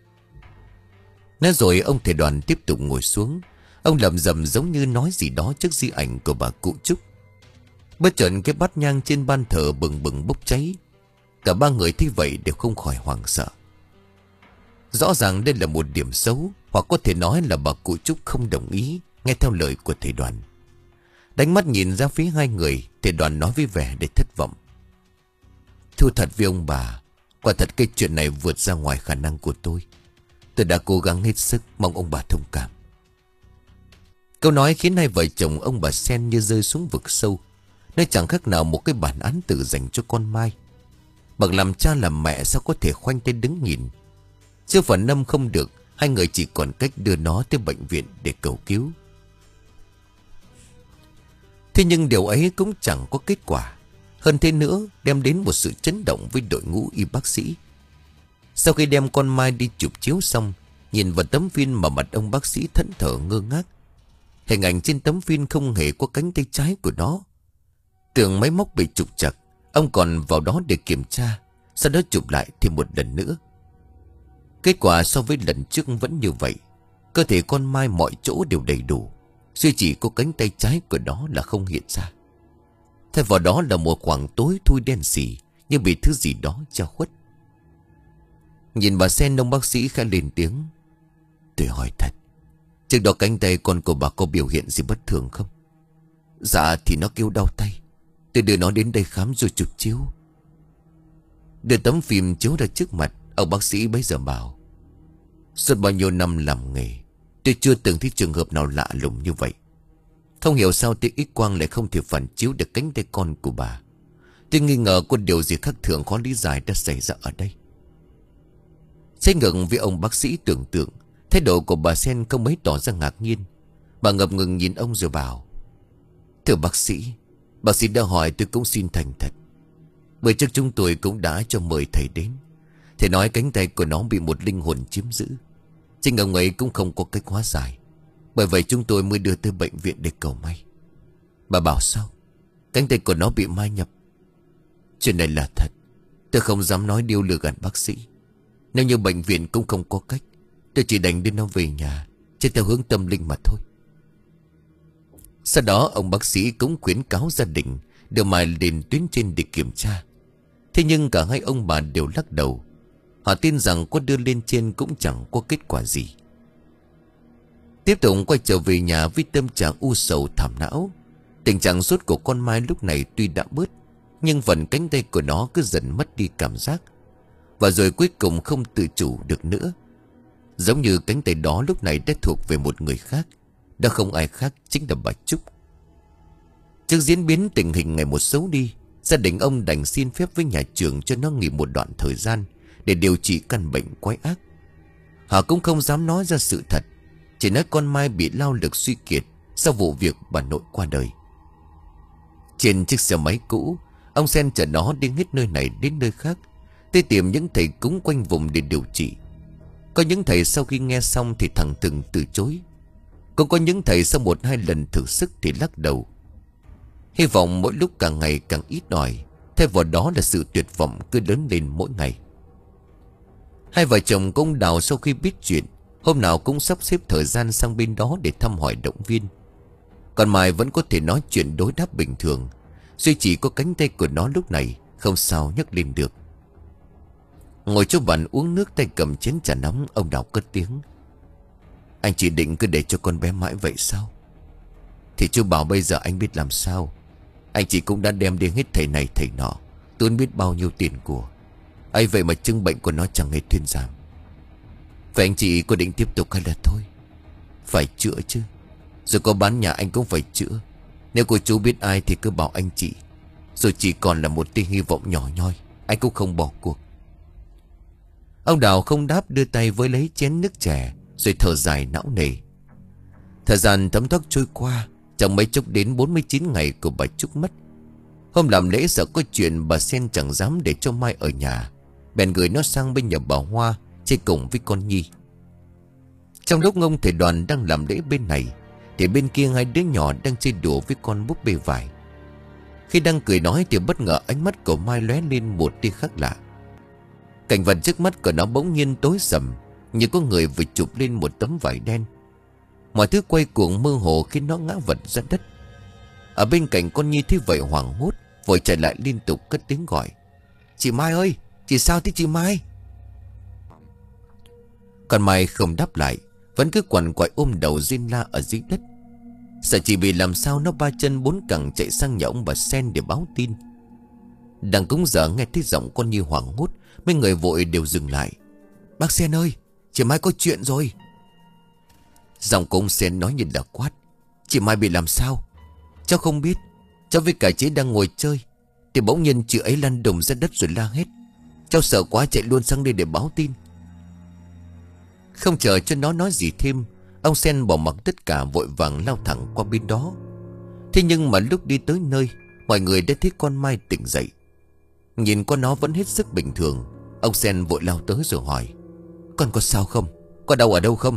S1: Nói rồi ông thầy Đoàn tiếp tục ngồi xuống. Ông lẩm rẩm giống như nói gì đó trước di ảnh của bà cụ Trúc. Bất chợt cái bát nhang trên ban thờ bừng bừng bốc cháy. Cả ba người thấy vậy đều không khỏi hoảng sợ. Rõ ràng đây là một điểm xấu, hoặc có thể nói là bà cụ Trúc không đồng ý nghe theo lời của thầy Đoàn. Đánh mắt nhìn ra phía hai người, thầy Đoàn nói với vẻ để thất vọng: "Thưa thật với ông bà, quả thật cái chuyện này vượt ra ngoài khả năng của tôi. Tôi đã cố gắng hết sức, mong ông bà thông cảm. Câu nói khiến hai vợ chồng ông bà Sen như rơi xuống vực sâu. Nó chẳng khác nào một cái bản án tử dành cho con Mai. Bậc làm cha làm mẹ sao có thể khoanh tay đứng nhìn. Chưa phần năm không được, hai người chỉ còn cách đưa nó tới bệnh viện để cầu cứu. Thế nhưng điều ấy cũng chẳng có kết quả. Hơn thế nữa, đem đến một sự chấn động với đội ngũ y bác sĩ. Sau khi đem con Mai đi chụp chiếu xong, nhìn vào tấm phim mà mặt ông bác sĩ thẫn thờ ngơ ngác. Hình ảnh trên tấm phim không hề có cánh tay trái của nó. Tưởng máy móc bị trục trặc, ông còn vào đó để kiểm tra, sau đó chụp lại thêm một lần nữa. Kết quả so với lần trước vẫn như vậy. Cơ thể con Mai mọi chỗ đều đầy đủ, duy chỉ có cánh tay trái của nó là không hiện ra. Thay vào đó là một khoảng tối thui đen sì, như bị thứ gì đó che khuất. Nhìn bà Sen, ông bác sĩ khẽ lên tiếng. Tôi hỏi thật, trước đó cánh tay con của bà có biểu hiện gì bất thường không? Dạ thì nó kêu đau tay. Tôi đưa nó đến đây khám rồi chụp chiếu. Đưa tấm phim chiếu ra trước mặt, ông bác sĩ bấy giờ bảo. Suốt bao nhiêu năm làm nghề, tôi chưa từng thấy trường hợp nào lạ lùng như vậy. Không hiểu sao tia X quang lại không thể phản chiếu được cánh tay con của bà. Tôi nghi ngờ có điều gì khác thường khó lý giải đã xảy ra ở đây. Trái ngược với ông bác sĩ tưởng tượng, thái độ của bà Sen không mấy tỏ ra ngạc nhiên. Bà ngập ngừng nhìn ông rồi bảo. Thưa bác sĩ, bác sĩ đã hỏi tôi cũng xin thành thật. Bởi trước chúng tôi cũng đã cho mời thầy đến. Thầy nói cánh tay của nó bị một linh hồn chiếm giữ. Chính ông ấy cũng không có cách hóa giải. Bởi vậy chúng tôi mới đưa tới bệnh viện để cầu may. Bà bảo sao? Cánh tay của nó bị mai nhập. Chuyện này là thật. Tôi không dám nói điều lừa gạt bác sĩ. Nếu như bệnh viện cũng không có cách, tôi chỉ đành đưa nó về nhà, chỉ theo hướng tâm linh mà thôi. Sau đó ông bác sĩ cũng khuyến cáo gia đình đưa Mai lên tuyến trên để kiểm tra. Thế nhưng cả hai ông bà đều lắc đầu. Họ tin rằng có đưa lên trên cũng chẳng có kết quả gì. Tiếp tục quay trở về nhà với tâm trạng u sầu thảm não. Tình trạng sốt của con Mai lúc này tuy đã bớt, nhưng phần cánh tay của nó cứ dần mất đi cảm giác. Và rồi cuối cùng không tự chủ được nữa. Giống như cánh tay đó lúc này đã thuộc về một người khác. Đã không ai khác chính là bà Trúc. Trước diễn biến tình hình ngày một xấu đi, gia đình ông đành xin phép với nhà trường cho nó nghỉ một đoạn thời gian để điều trị căn bệnh quái ác. Họ cũng không dám nói ra sự thật, chỉ nói con Mai bị lao lực suy kiệt sau vụ việc bà nội qua đời. Trên chiếc xe máy cũ, ông Sen chở nó đi hết nơi này đến nơi khác, đi tìm những thầy cúng quanh vùng để điều trị. Có những thầy sau khi nghe xong thì thẳng thừng từ chối. Cũng có những thầy sau một hai lần thử sức thì lắc đầu. Hy vọng mỗi lúc càng ngày càng ít ỏi, thay vào đó là sự tuyệt vọng cứ lớn lên mỗi ngày. Hai vợ chồng công Đào sau khi biết chuyện, hôm nào cũng sắp xếp thời gian sang bên đó để thăm hỏi động viên. Còn Mai vẫn có thể nói chuyện đối đáp bình thường, duy chỉ có cánh tay của nó lúc này không sao nhấc lên được. Ngồi chỗ bàn uống nước, tay cầm chén trà nóng, ông Đào cất tiếng. Anh chỉ định cứ để cho con bé mãi vậy sao? Thì chú bảo bây giờ anh biết làm sao. Anh chị cũng đã đem đi hết thầy này thầy nọ, tốn biết bao nhiêu tiền của. ấy vậy mà chứng bệnh của nó chẳng hề thuyên giảm. Vậy anh chị có định tiếp tục hay là thôi? Phải chữa chứ. Rồi có bán nhà anh cũng phải chữa. Nếu cô chú biết ai thì cứ bảo anh chị. Rồi chỉ còn là một tia hy vọng nhỏ nhoi, anh cũng không bỏ cuộc. Ông Đào không đáp, đưa tay với lấy chén nước chè, rồi thở dài não nề. Thời gian thấm thoát trôi qua, chẳng mấy chốc đến bốn mươi chín ngày của bà Trúc mất. Hôm làm lễ sợ có chuyện, bà Sen chẳng dám để cho Mai ở nhà, bèn gửi nó sang bên nhà bà Hoa chơi cùng với con Nhi. Trong lúc ông thầy Đoàn đang làm lễ bên này, thì bên kia hai đứa nhỏ đang chơi đùa với con búp bê vải. Khi đang cười nói thì bất ngờ ánh mắt của Mai lóe lên một tia khác lạ. Cảnh vật trước mắt của nó bỗng nhiên tối sầm, như có người vừa chụp lên một tấm vải đen. Mọi thứ quay cuồng mơ hồ khiến nó ngã vật ra đất. Ở bên cạnh con Nhi thấy vậy hoảng hốt, vội chạy lại liên tục cất tiếng gọi. Chị Mai ơi, chị sao thế chị Mai? Còn Mai không đáp lại, vẫn cứ quằn quại ôm đầu rên la ở dưới đất. Sợ chỉ vì làm sao nó ba chân bốn cẳng chạy sang nhà ông bà Sen để báo tin. Đang cúng giờ nghe thấy giọng con Nhi hoảng hốt, mấy người vội đều dừng lại. Bác Sen ơi, Chị Mai có chuyện rồi. Giọng của ông Sen nói như là quát. Chị Mai bị làm sao? Cháu không biết. Cháu với cả chị đang ngồi chơi thì bỗng nhiên chị ấy lăn đùng ra đất rồi la hết. Cháu sợ quá chạy luôn sang đây để báo tin. Không chờ cho nó nói gì thêm, ông Sen bỏ mặc tất cả vội vàng lao thẳng qua bên đó. Thế nhưng mà lúc đi tới nơi, mọi người đã thấy con Mai tỉnh dậy. Nhìn con nó vẫn hết sức bình thường, ông Sen vội lao tới rồi hỏi. Con có sao không? Có đau ở đâu không?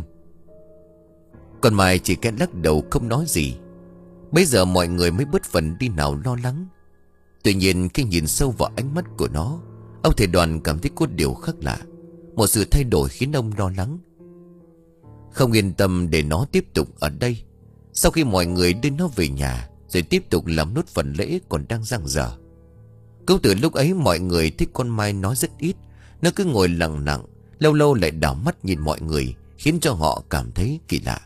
S1: Con Mai chỉ khẽ lắc đầu không nói gì. Bây giờ mọi người mới bớt phần đi nào lo lắng. Tuy nhiên khi nhìn sâu vào ánh mắt của nó, ông thầy Đoàn cảm thấy có điều khác lạ. Một sự thay đổi khiến ông lo lắng. Không yên tâm để nó tiếp tục ở đây. Sau khi mọi người đưa nó về nhà rồi tiếp tục làm nốt phần lễ còn đang dang dở. Cũng từ lúc ấy mọi người thích con Mai nói rất ít. Nó cứ ngồi lặng lặng, lâu lâu lại đảo mắt nhìn mọi người, khiến cho họ cảm thấy kỳ lạ.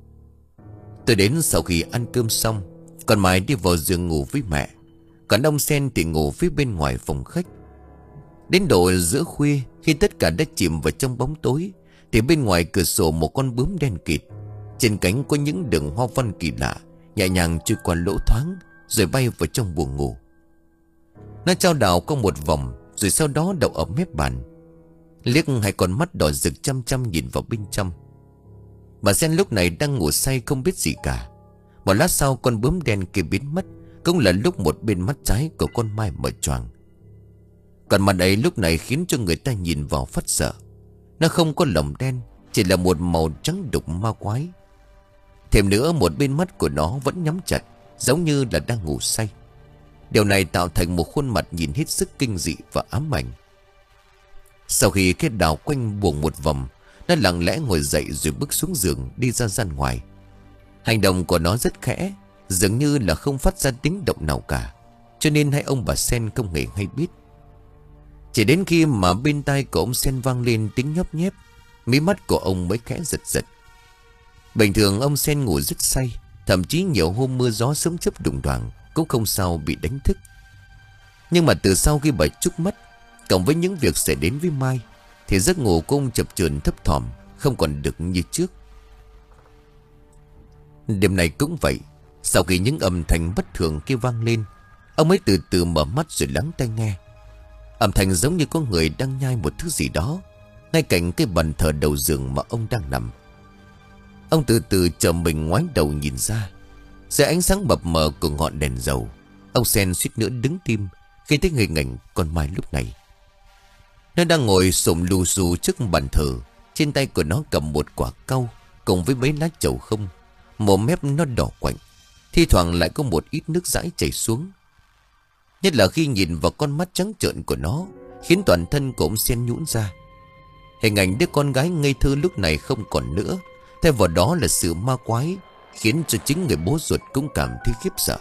S1: Tới đến sau khi ăn cơm xong, con Mai đi vào giường ngủ với mẹ, còn ông Sen thì ngủ phía bên ngoài phòng khách. Đến độ giữa khuya, khi tất cả đã chìm vào trong bóng tối, thì bên ngoài cửa sổ một con bướm đen kịt, trên cánh có những đường hoa văn kỳ lạ nhẹ nhàng trôi qua lỗ thoáng rồi bay vào trong buồng ngủ. Nó chao đảo qua một vòng rồi sau đó đậu ở mép bàn, liếc hai con mắt đỏ rực chăm chăm nhìn vào bên trong. Bà Sen lúc này đang ngủ say không biết gì cả. Một lát sau con bướm đen kia biến mất, cũng là lúc một bên mắt trái của con Mai mở choàng. Còn mặt ấy lúc này khiến cho người ta nhìn vào phát sợ. Nó không có lồng đen, chỉ là một màu trắng đục ma quái. Thêm nữa một bên mắt của nó vẫn nhắm chặt, giống như là đang ngủ say. Điều này tạo thành một khuôn mặt nhìn hết sức kinh dị và ám ảnh. Sau khi cái đào quanh buồng một vòng, nó lặng lẽ ngồi dậy rồi bước xuống giường đi ra gian ngoài. Hành động của nó rất khẽ, dường như là không phát ra tiếng động nào cả, cho nên hai ông bà Sen không hề hay biết. Chỉ đến khi mà bên tai của ông Sen vang lên tiếng nhóp nhép, mí mắt của ông mới khẽ giật giật. Bình thường ông Sen ngủ rất say, thậm chí nhiều hôm mưa gió sớm chớp đùng đoàng cũng không sao bị đánh thức. Nhưng mà từ sau khi bà Trúc mất, cộng với những việc xảy đến với Mai, thì giấc ngủ của ông chập chờn thấp thỏm, không còn được như trước. Đêm này cũng vậy. Sau khi những âm thanh bất thường kia vang lên, ông mới từ từ mở mắt rồi lắng tai nghe. Âm thanh giống như có người đang nhai một thứ gì đó ngay cạnh cái bàn thờ đầu giường mà ông đang nằm. Ông từ từ chờ mình ngoái đầu nhìn ra. Dưới ánh sáng mập mờ của ngọn đèn dầu, ông Sen suýt nữa đứng tim khi thấy hình ảnh con Mai lúc này. Nó đang ngồi xổm lù xù trước bàn thờ. Trên tay của nó cầm một quả cau cùng với mấy lá trầu không. Mồm mép nó đỏ quạnh, thi thoảng lại có một ít nước dãi chảy xuống. Nhất là khi nhìn vào con mắt trắng trợn của nó, khiến toàn thân của ông Sen nhũn ra. Hình ảnh đứa con gái ngây thơ lúc này không còn nữa, thay vào đó là sự ma quái, khiến cho chính người bố ruột cũng cảm thấy khiếp sợ.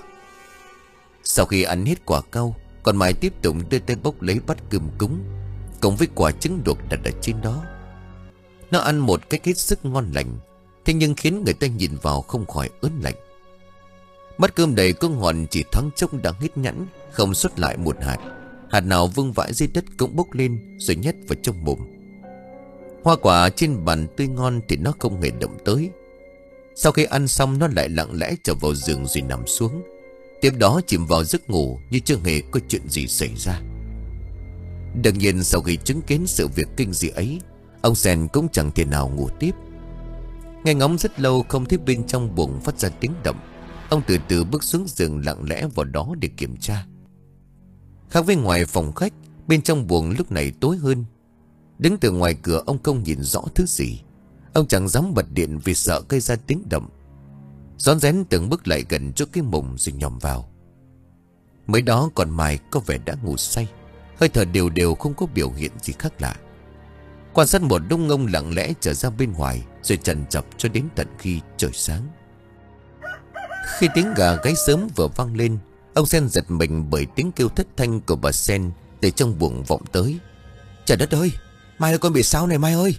S1: Sau khi ăn hết quả cau, con Mai tiếp tục đưa tay bốc lấy bát cơm cúng cùng với quả trứng luộc đặt ở trên đó. Nó ăn một cách hết sức ngon lành, thế nhưng khiến người ta nhìn vào không khỏi ớn lạnh. Bát cơm đầy có ngọn chỉ thoáng chốc đã hết nhẵn, không xuất lại một hạt. Hạt nào vương vãi dưới đất cũng bốc lên rồi nhét vào trong mồm. Hoa quả trên bàn tươi ngon thì nó không hề động tới. Sau khi ăn xong, nó lại lặng lẽ trở vào giường rồi nằm xuống, tiếp đó chìm vào giấc ngủ như chưa hề có chuyện gì xảy ra. Đương nhiên sau khi chứng kiến sự việc kinh dị ấy, ông Sen cũng chẳng thể nào ngủ tiếp. Nghe ngóng rất lâu không thấy bên trong buồng phát ra tiếng động, ông từ từ bước xuống giường lặng lẽ vào đó để kiểm tra. Khác với ngoài phòng khách, bên trong buồng lúc này tối hơn. Đứng từ ngoài cửa ông không nhìn rõ thứ gì. Ông chẳng dám bật điện vì sợ gây ra tiếng động. Rón rén từng bước lại gần chỗ cái mùng rồi nhòm vào. Mới đó còn Mai có vẻ đã ngủ say, hơi thở đều đều không có biểu hiện gì khác lạ. Quan sát một lúc ông lặng lẽ trở ra bên ngoài rồi chần chọc cho đến tận khi trời sáng. Khi tiếng gà gáy sớm vừa vang lên, ông Sen giật mình bởi tiếng kêu thất thanh của bà Sen từ trong buồng vọng tới. Trời đất ơi, Mai ơi, con bị sao này Mai ơi?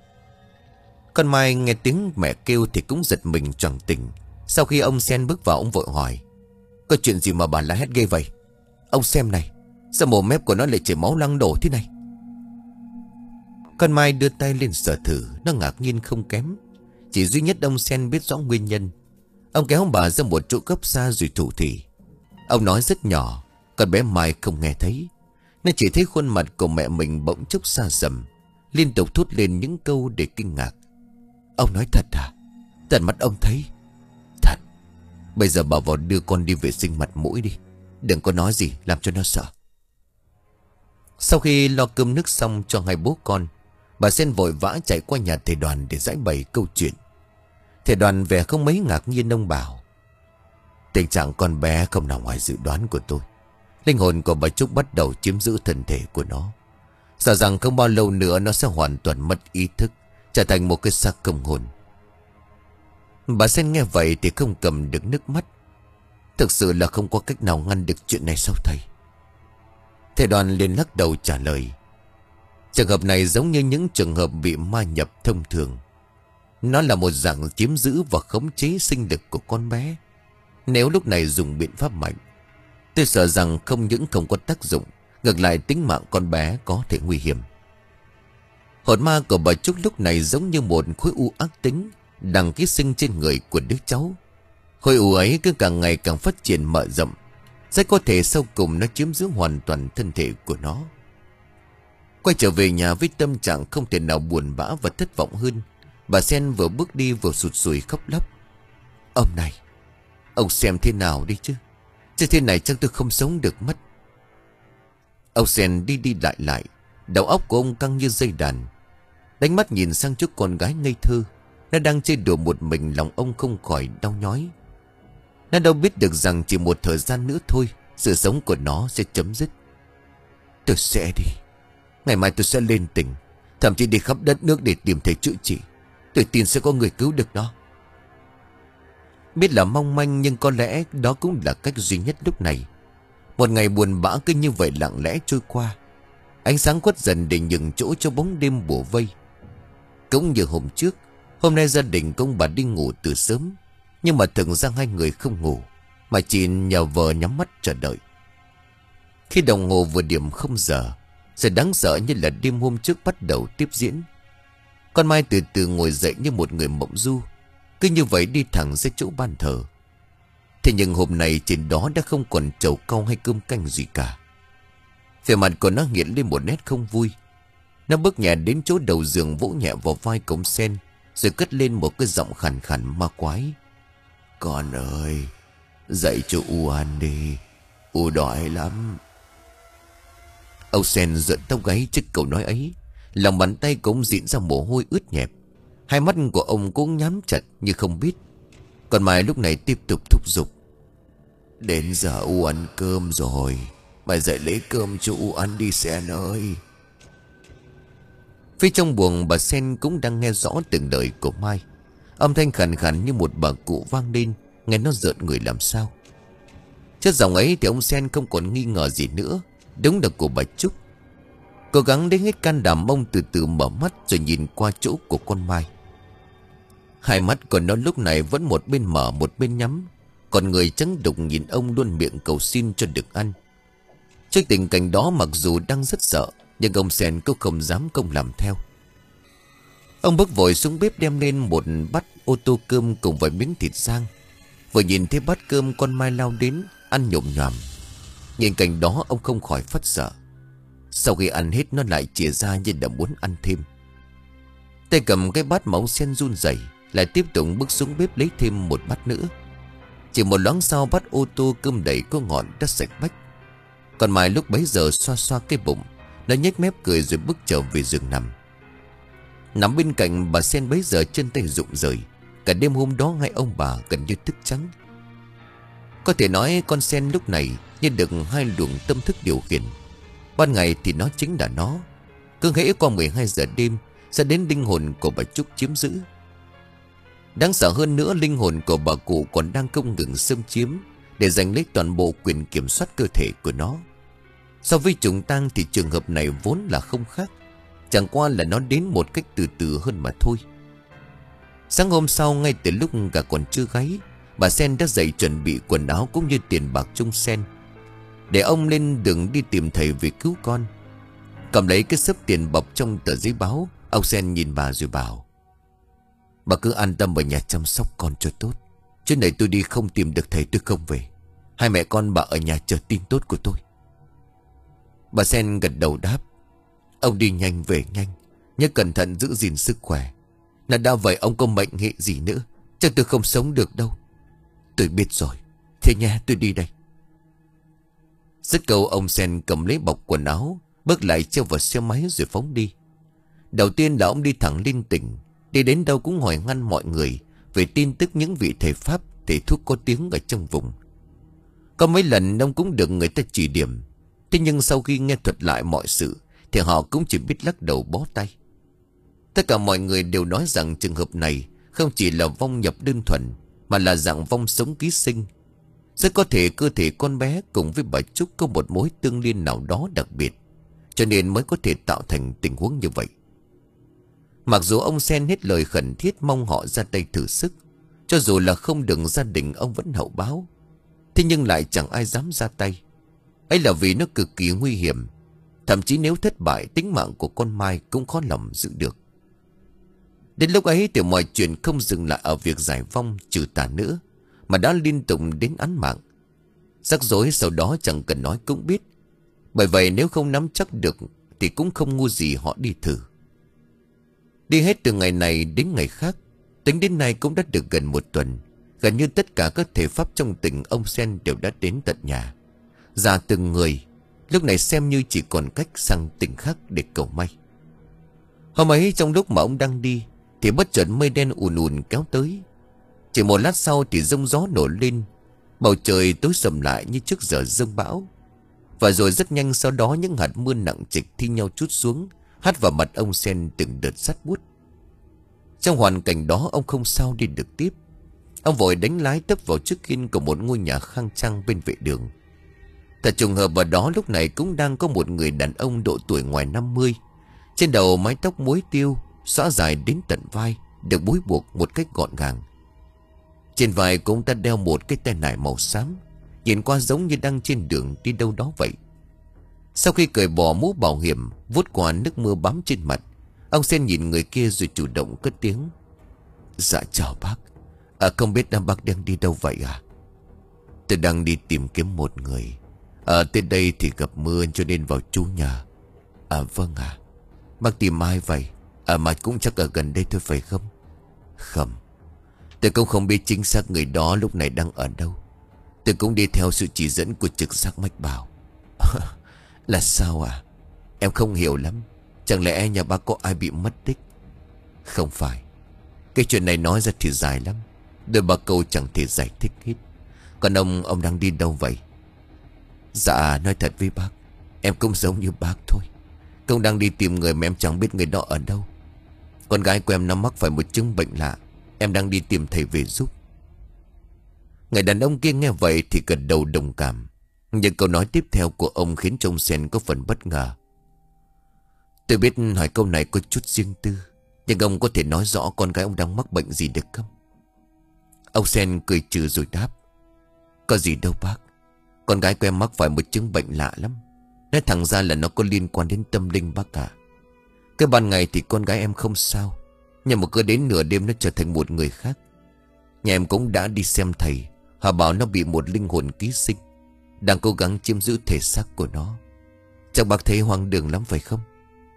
S1: Con Mai nghe tiếng mẹ kêu thì cũng giật mình choàng tỉnh. Sau khi ông Sen bước vào, ông vội hỏi: có chuyện gì mà bà la hét ghê vậy? Ông xem này, sao mồm mép của nó lại chảy máu loang đổ thế này? Con Mai đưa tay lên sờ thử. Nó ngạc nhiên không kém. Chỉ duy nhất ông Sen biết rõ nguyên nhân. Ông kéo bà ra một chỗ gấp xa rồi thủ thỉ. Ông nói rất nhỏ. Con bé Mai không nghe thấy. Nó chỉ thấy khuôn mặt của mẹ mình bỗng chốc xa sầm, liên tục thốt lên những câu để kinh ngạc. Ông nói thật à? Tận mắt ông thấy? Thật. Bây giờ bảo vào đưa con đi vệ sinh mặt mũi đi. Đừng có nói gì làm cho nó sợ. Sau khi lo cơm nước xong cho hai bố con, bà Sen vội vã chạy qua nhà thầy Đoàn để giải bày câu chuyện. Thầy Đoàn vẻ không mấy ngạc nhiên. Ông bảo: tình trạng con bé không nằm ngoài dự đoán của tôi. Linh hồn của bà Trúc bắt đầu chiếm giữ thân thể của nó. Sợ rằng không bao lâu nữa nó sẽ hoàn toàn mất ý thức, trở thành một cái xác không hồn. Bà Sen nghe vậy thì không cầm được nước mắt. Thực sự là không có cách nào ngăn được chuyện này sao thầy? Thầy Đoàn liền lắc đầu trả lời: trường hợp này giống như những trường hợp bị ma nhập thông thường. Nó là một dạng chiếm giữ và khống chế sinh lực của con bé. Nếu lúc này dùng biện pháp mạnh, tôi sợ rằng không những không có tác dụng, ngược lại tính mạng con bé có thể nguy hiểm. Hồn ma của bà Trúc lúc này giống như một khối u ác tính đang ký sinh trên người của đứa cháu. Khối u ấy cứ càng ngày càng phát triển mở rộng, rất có thể sau cùng nó chiếm giữ hoàn toàn thân thể của nó. Quay trở về nhà với tâm trạng không thể nào buồn bã và thất vọng hơn, bà Sen vừa bước đi vừa sụt sùi khóc lóc. Ông này, ông xem thế nào đi chứ, chứ thế này chắc tôi không sống được mất. Ông Sen đi đi lại lại, đầu óc của ông căng như dây đàn. Đánh mắt nhìn sang chút con gái ngây thơ, nó đang chơi đùa một mình, lòng ông không khỏi đau nhói. Nó đâu biết được rằng chỉ một thời gian nữa thôi, sự sống của nó sẽ chấm dứt. Tôi sẽ đi. Ngày mai tôi sẽ lên tỉnh, thậm chí đi khắp đất nước để tìm thấy chữa trị. Tôi tin sẽ có người cứu được nó. Biết là mong manh, nhưng có lẽ đó cũng là cách duy nhất lúc này. Một ngày buồn bã cứ như vậy lặng lẽ trôi qua. Ánh sáng khuất dần để nhường chỗ cho bóng đêm bủa vây. Cũng như hôm trước, hôm nay gia đình công bà đi ngủ từ sớm. Nhưng mà thực ra hai người không ngủ, mà chỉ nhờ vợ nhắm mắt chờ đợi. Khi đồng hồ vừa điểm không giờ, sự đáng sợ như là đêm hôm trước bắt đầu tiếp diễn. Con Mai từ từ ngồi dậy như một người mộng du, cứ như vậy đi thẳng ra chỗ ban thờ. Thế nhưng hôm nay trên đó đã không còn trầu cau hay cơm canh gì cả. Vẻ mặt của nó hiện lên một nét không vui. Nó bước nhẹ đến chỗ đầu giường, vỗ nhẹ vào vai cổng Sen, rồi cất lên một cái giọng khàn khàn ma quái. Con ơi, dậy cho U ăn đi, U đói lắm. Ông Sen giận tóc gáy trước câu nói ấy. Lòng bàn tay cũng diễn ra mồ hôi ướt nhẹp. Hai mắt của ông cũng nhắm chặt như không biết. Còn Mai lúc này tiếp tục thúc giục. Đến giờ U ăn cơm rồi, mày dậy lấy cơm cho U ăn đi Sen ơi. Phía trong buồng, bà Sen cũng đang nghe rõ từng lời của Mai. Âm thanh khàn khàn như một bà cụ vang lên, nghe nó rợn người làm sao. Trước giọng ấy thì ông Sen không còn nghi ngờ gì nữa. Đúng là của bà Trúc. Cố gắng đến hết can đảm, ông từ từ mở mắt rồi nhìn qua chỗ của con Mai. Hai mắt của nó lúc này vẫn một bên mở một bên nhắm, còn người trắng đục nhìn ông luôn miệng cầu xin cho được ăn. Trước tình cảnh đó, mặc dù đang rất sợ, nhưng ông Sen cũng không dám không làm theo. Ông bước vội xuống bếp đem lên một bát ô tô cơm cùng vài miếng thịt rang. Vừa nhìn thấy bát cơm, con Mai lao đến ăn nhồm nhòm. Nhìn cảnh đó ông không khỏi phát sợ. Sau khi ăn hết, nó lại chìa ra như đã muốn ăn thêm. Tay cầm cái bát máu Sen run rẩy, lại tiếp tục bước xuống bếp lấy thêm một bát nữa. Chỉ một loáng sau, bát ô tô cơm đầy có ngọn đã sạch bách. Còn Mai lúc bấy giờ xoa xoa cái bụng, nó nhếch mép cười rồi bước trở về giường nằm. Nằm bên cạnh bà Sen bấy giờ chân tay rụng rời. Cả đêm hôm đó hai ông bà gần như thức trắng. Có thể nói con Sen lúc này như được hai luồng tâm thức điều khiển. Ban ngày thì nó chính là nó, cứ hễ qua mười hai giờ đêm sẽ đến linh hồn của bà Trúc chiếm giữ. Đáng sợ hơn nữa, linh hồn của bà cụ còn đang không ngừng xâm chiếm để giành lấy toàn bộ quyền kiểm soát cơ thể của nó. So với trùng tang thì trường hợp này vốn là không khác, chẳng qua là nó đến một cách từ từ hơn mà thôi. Sáng hôm sau, ngay từ lúc cả còn chưa gáy, bà Sen đã dậy chuẩn bị quần áo cũng như tiền bạc chung Sen, để ông lên đường đi tìm thầy về cứu con. Cầm lấy cái xấp tiền bọc trong tờ giấy báo, ông Sen nhìn bà rồi bảo: bà cứ an tâm ở nhà chăm sóc con cho tốt. Chuyến này tôi đi không tìm được thầy tôi không về. Hai mẹ con bà ở nhà chờ tin tốt của tôi. Bà Sen gật đầu đáp: ông đi nhanh về nhanh, nhớ cẩn thận giữ gìn sức khỏe. Là đã vậy ông có mệnh hệ gì nữa, chắc tôi không sống được đâu. Tôi biết rồi. Thế nha, tôi đi đây. Dứt câu, ông Sen cầm lấy bọc quần áo, bước lại treo vào xe máy rồi phóng đi. Đầu tiên là ông đi thẳng lên tỉnh. Đi đến đâu cũng hỏi ngăn mọi người về tin tức những vị thầy Pháp, thầy thuốc có tiếng ở trong vùng. Có mấy lần ông cũng được người ta chỉ điểm. Thế nhưng sau khi nghe thuật lại mọi sự thì họ cũng chỉ biết lắc đầu bó tay. Tất cả mọi người đều nói rằng trường hợp này không chỉ là vong nhập đơn thuần, mà là dạng vong sống ký sinh. Rất có thể cơ thể con bé cùng với bà Trúc có một mối tương liên nào đó đặc biệt, cho nên mới có thể tạo thành tình huống như vậy. Mặc dù ông Sen hết lời khẩn thiết mong họ ra tay thử sức, cho dù là không được gia đình ông vẫn hậu báo, thế nhưng lại chẳng ai dám ra tay. Ấy là vì nó cực kỳ nguy hiểm. Thậm chí nếu thất bại, tính mạng của con Mai cũng khó lòng giữ được. Đến lúc ấy thì mọi chuyện không dừng lại ở việc giải vong trừ tà nữa, mà đã liên tục đến án mạng. Rắc rối sau đó chẳng cần nói cũng biết. Bởi vậy nếu không nắm chắc được thì cũng không ngu gì họ đi thử. Đi hết từ ngày này đến ngày khác, tính đến nay cũng đã được gần một tuần. Gần như tất cả các thể pháp trong tỉnh ông Sen đều đã đến tận nhà. Ra từng người, lúc này xem như chỉ còn cách sang tỉnh khác để cầu may. Hôm ấy trong lúc mà ông đang đi thì bất chợt mây đen ùn ùn kéo tới. Chỉ một lát sau thì giông gió nổi lên, bầu trời tối sầm lại như trước giờ giông bão. Và rồi rất nhanh sau đó những hạt mưa nặng trịch thi nhau trút xuống, hắt vào mặt ông Sen từng đợt sắt buốt. Trong hoàn cảnh đó ông không sao đi được tiếp. Ông vội đánh lái tấp vào trước hiên của một ngôi nhà khang trang bên vệ đường. Thật trùng hợp vào đó lúc này cũng đang có một người đàn ông độ tuổi ngoài năm mươi. Trên đầu mái tóc muối tiêu, xõa dài đến tận vai, được búi buộc một cách gọn gàng. Trên vai cũng ta đeo một cái tay nải màu xám, nhìn qua giống như đang trên đường đi đâu đó vậy. Sau khi cởi bỏ mũ bảo hiểm, vuốt qua nước mưa bám trên mặt, ông Sen nhìn người kia rồi chủ động cất tiếng: dạ chào bác. À, không biết nam bác đang đi đâu vậy à? Tôi đang đi tìm kiếm một người. À, tới đây thì gặp mưa cho nên vào trú nhà. À vâng à. Bác tìm ai vậy? À mà cũng chắc ở gần đây thôi phải không? Không, tôi cũng không biết chính xác người đó lúc này đang ở đâu. Tôi cũng đi theo sự chỉ dẫn của trực giác mách bảo. Là sao à? Em không hiểu lắm. Chẳng lẽ nhà bác có ai bị mất tích? Không phải. Cái chuyện này nói ra thì dài lắm, đôi ba câu chẳng thể giải thích hết. Còn ông, ông đang đi đâu vậy? Dạ nói thật với bác, em cũng giống như bác thôi. Cũng đang đi tìm người mà em chẳng biết người đó ở đâu. Con gái của em nó mắc phải một chứng bệnh lạ. Em đang đi tìm thầy về giúp. Người đàn ông kia nghe vậy thì gật đầu đồng cảm. Nhưng câu nói tiếp theo của ông khiến trông Sen có phần bất ngờ. Tôi biết hỏi câu này có chút riêng tư, nhưng ông có thể nói rõ con gái ông đang mắc bệnh gì được không? Ông Sen cười trừ rồi đáp: có gì đâu bác. Con gái của em mắc phải một chứng bệnh lạ lắm. Nói thẳng ra là nó có liên quan đến tâm linh bác cả. Cái ban ngày thì con gái em không sao, nhưng mà cứ đến nửa đêm nó trở thành một người khác. Nhà em cũng đã đi xem thầy. Họ bảo nó bị một linh hồn ký sinh, đang cố gắng chiếm giữ thể xác của nó. Chắc bác thấy hoang đường lắm phải không?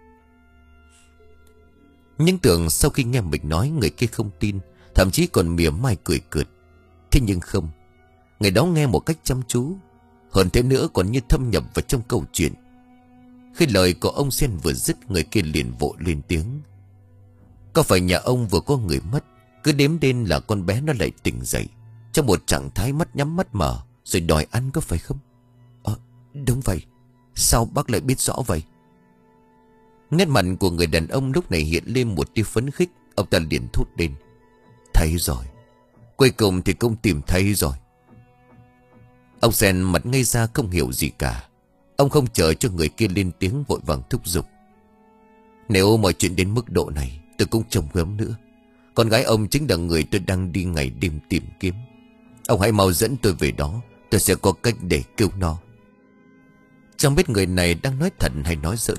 S1: Nhưng tưởng sau khi nghe mình nói, người kia không tin, thậm chí còn mỉa mai cười cợt. Thế nhưng không, người đó nghe một cách chăm chú, hơn thế nữa còn như thâm nhập vào trong câu chuyện. Khi lời của ông Sen vừa dứt, người kia liền vội lên tiếng: có phải nhà ông vừa có người mất, cứ đếm đêm là con bé nó lại tỉnh dậy trong một trạng thái mắt nhắm mắt mở, rồi đòi ăn có phải không? Ờ đúng vậy. Sao bác lại biết rõ vậy? Nét mặt của người đàn ông lúc này hiện lên một tia phấn khích. Ông ta liền thốt lên: thấy rồi, cuối cùng thì cũng tìm thấy rồi. Ông Sen mặt ngây ra không hiểu gì cả. Ông không chờ cho người kia lên tiếng, vội vàng thúc giục: nếu mọi chuyện đến mức độ này, tôi cũng trông gớm nữa. Con gái ông chính là người tôi đang đi ngày đêm tìm kiếm. Ông hãy mau dẫn tôi về đó, tôi sẽ có cách để cứu nó. Chẳng biết người này đang nói thật hay nói giỡn,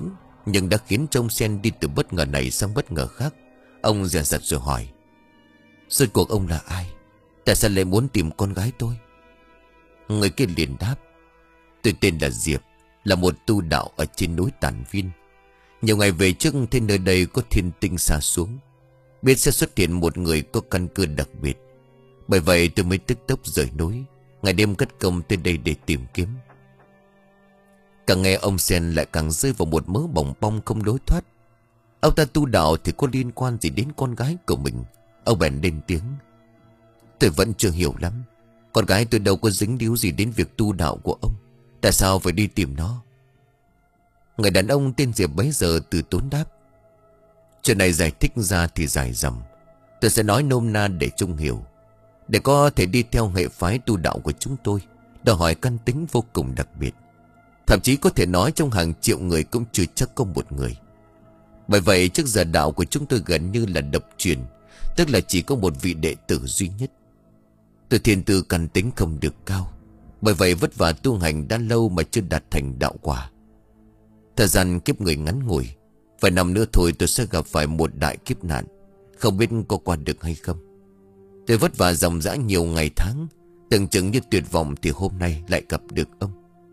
S1: nhưng đã khiến cho ông Sen đi từ bất ngờ này sang bất ngờ khác. Ông dè dặt rồi hỏi: rốt cuộc ông là ai? Tại sao lại muốn tìm con gái tôi? Người kia liền đáp: tôi tên là Diệp, là một tu đạo ở trên núi Tản Viên. Nhiều ngày về trước thấy nơi đây có thiên tinh xa xuống, biết sẽ xuất hiện một người có căn cơ đặc biệt. Bởi vậy tôi mới tức tốc rời núi, ngày đêm cất công tới đây để tìm kiếm. Càng nghe ông Sen lại càng rơi vào một mớ bòng bong không lối thoát. Ông ta tu đạo thì có liên quan gì đến con gái của mình? Ông bèn lên tiếng: tôi vẫn chưa hiểu lắm. Con gái tôi đâu có dính líu gì đến việc tu đạo của ông. Tại sao phải đi tìm nó? Người đàn ông tên Diệp bấy giờ từ tốn đáp: chuyện này giải thích ra thì dài dòng, tôi sẽ nói nôm na để Trung hiểu. Để có thể đi theo hệ phái tu đạo của chúng tôi, đòi hỏi căn tính vô cùng đặc biệt. Thậm chí có thể nói trong hàng triệu người cũng chưa chắc có một người. Bởi vậy trước giờ đạo của chúng tôi gần như là độc truyền, tức là chỉ có một vị đệ tử duy nhất. Tôi thiên tư căn tính không được cao, bởi vậy vất vả tu hành đã lâu mà chưa đạt thành đạo quả. Thời gian kiếp người ngắn ngủi, vài năm nữa thôi tôi sẽ gặp phải một đại kiếp nạn, không biết có qua được hay không. Tôi vất vả dòng dã nhiều ngày tháng, tưởng chừng như tuyệt vọng, thì hôm nay lại gặp được ông.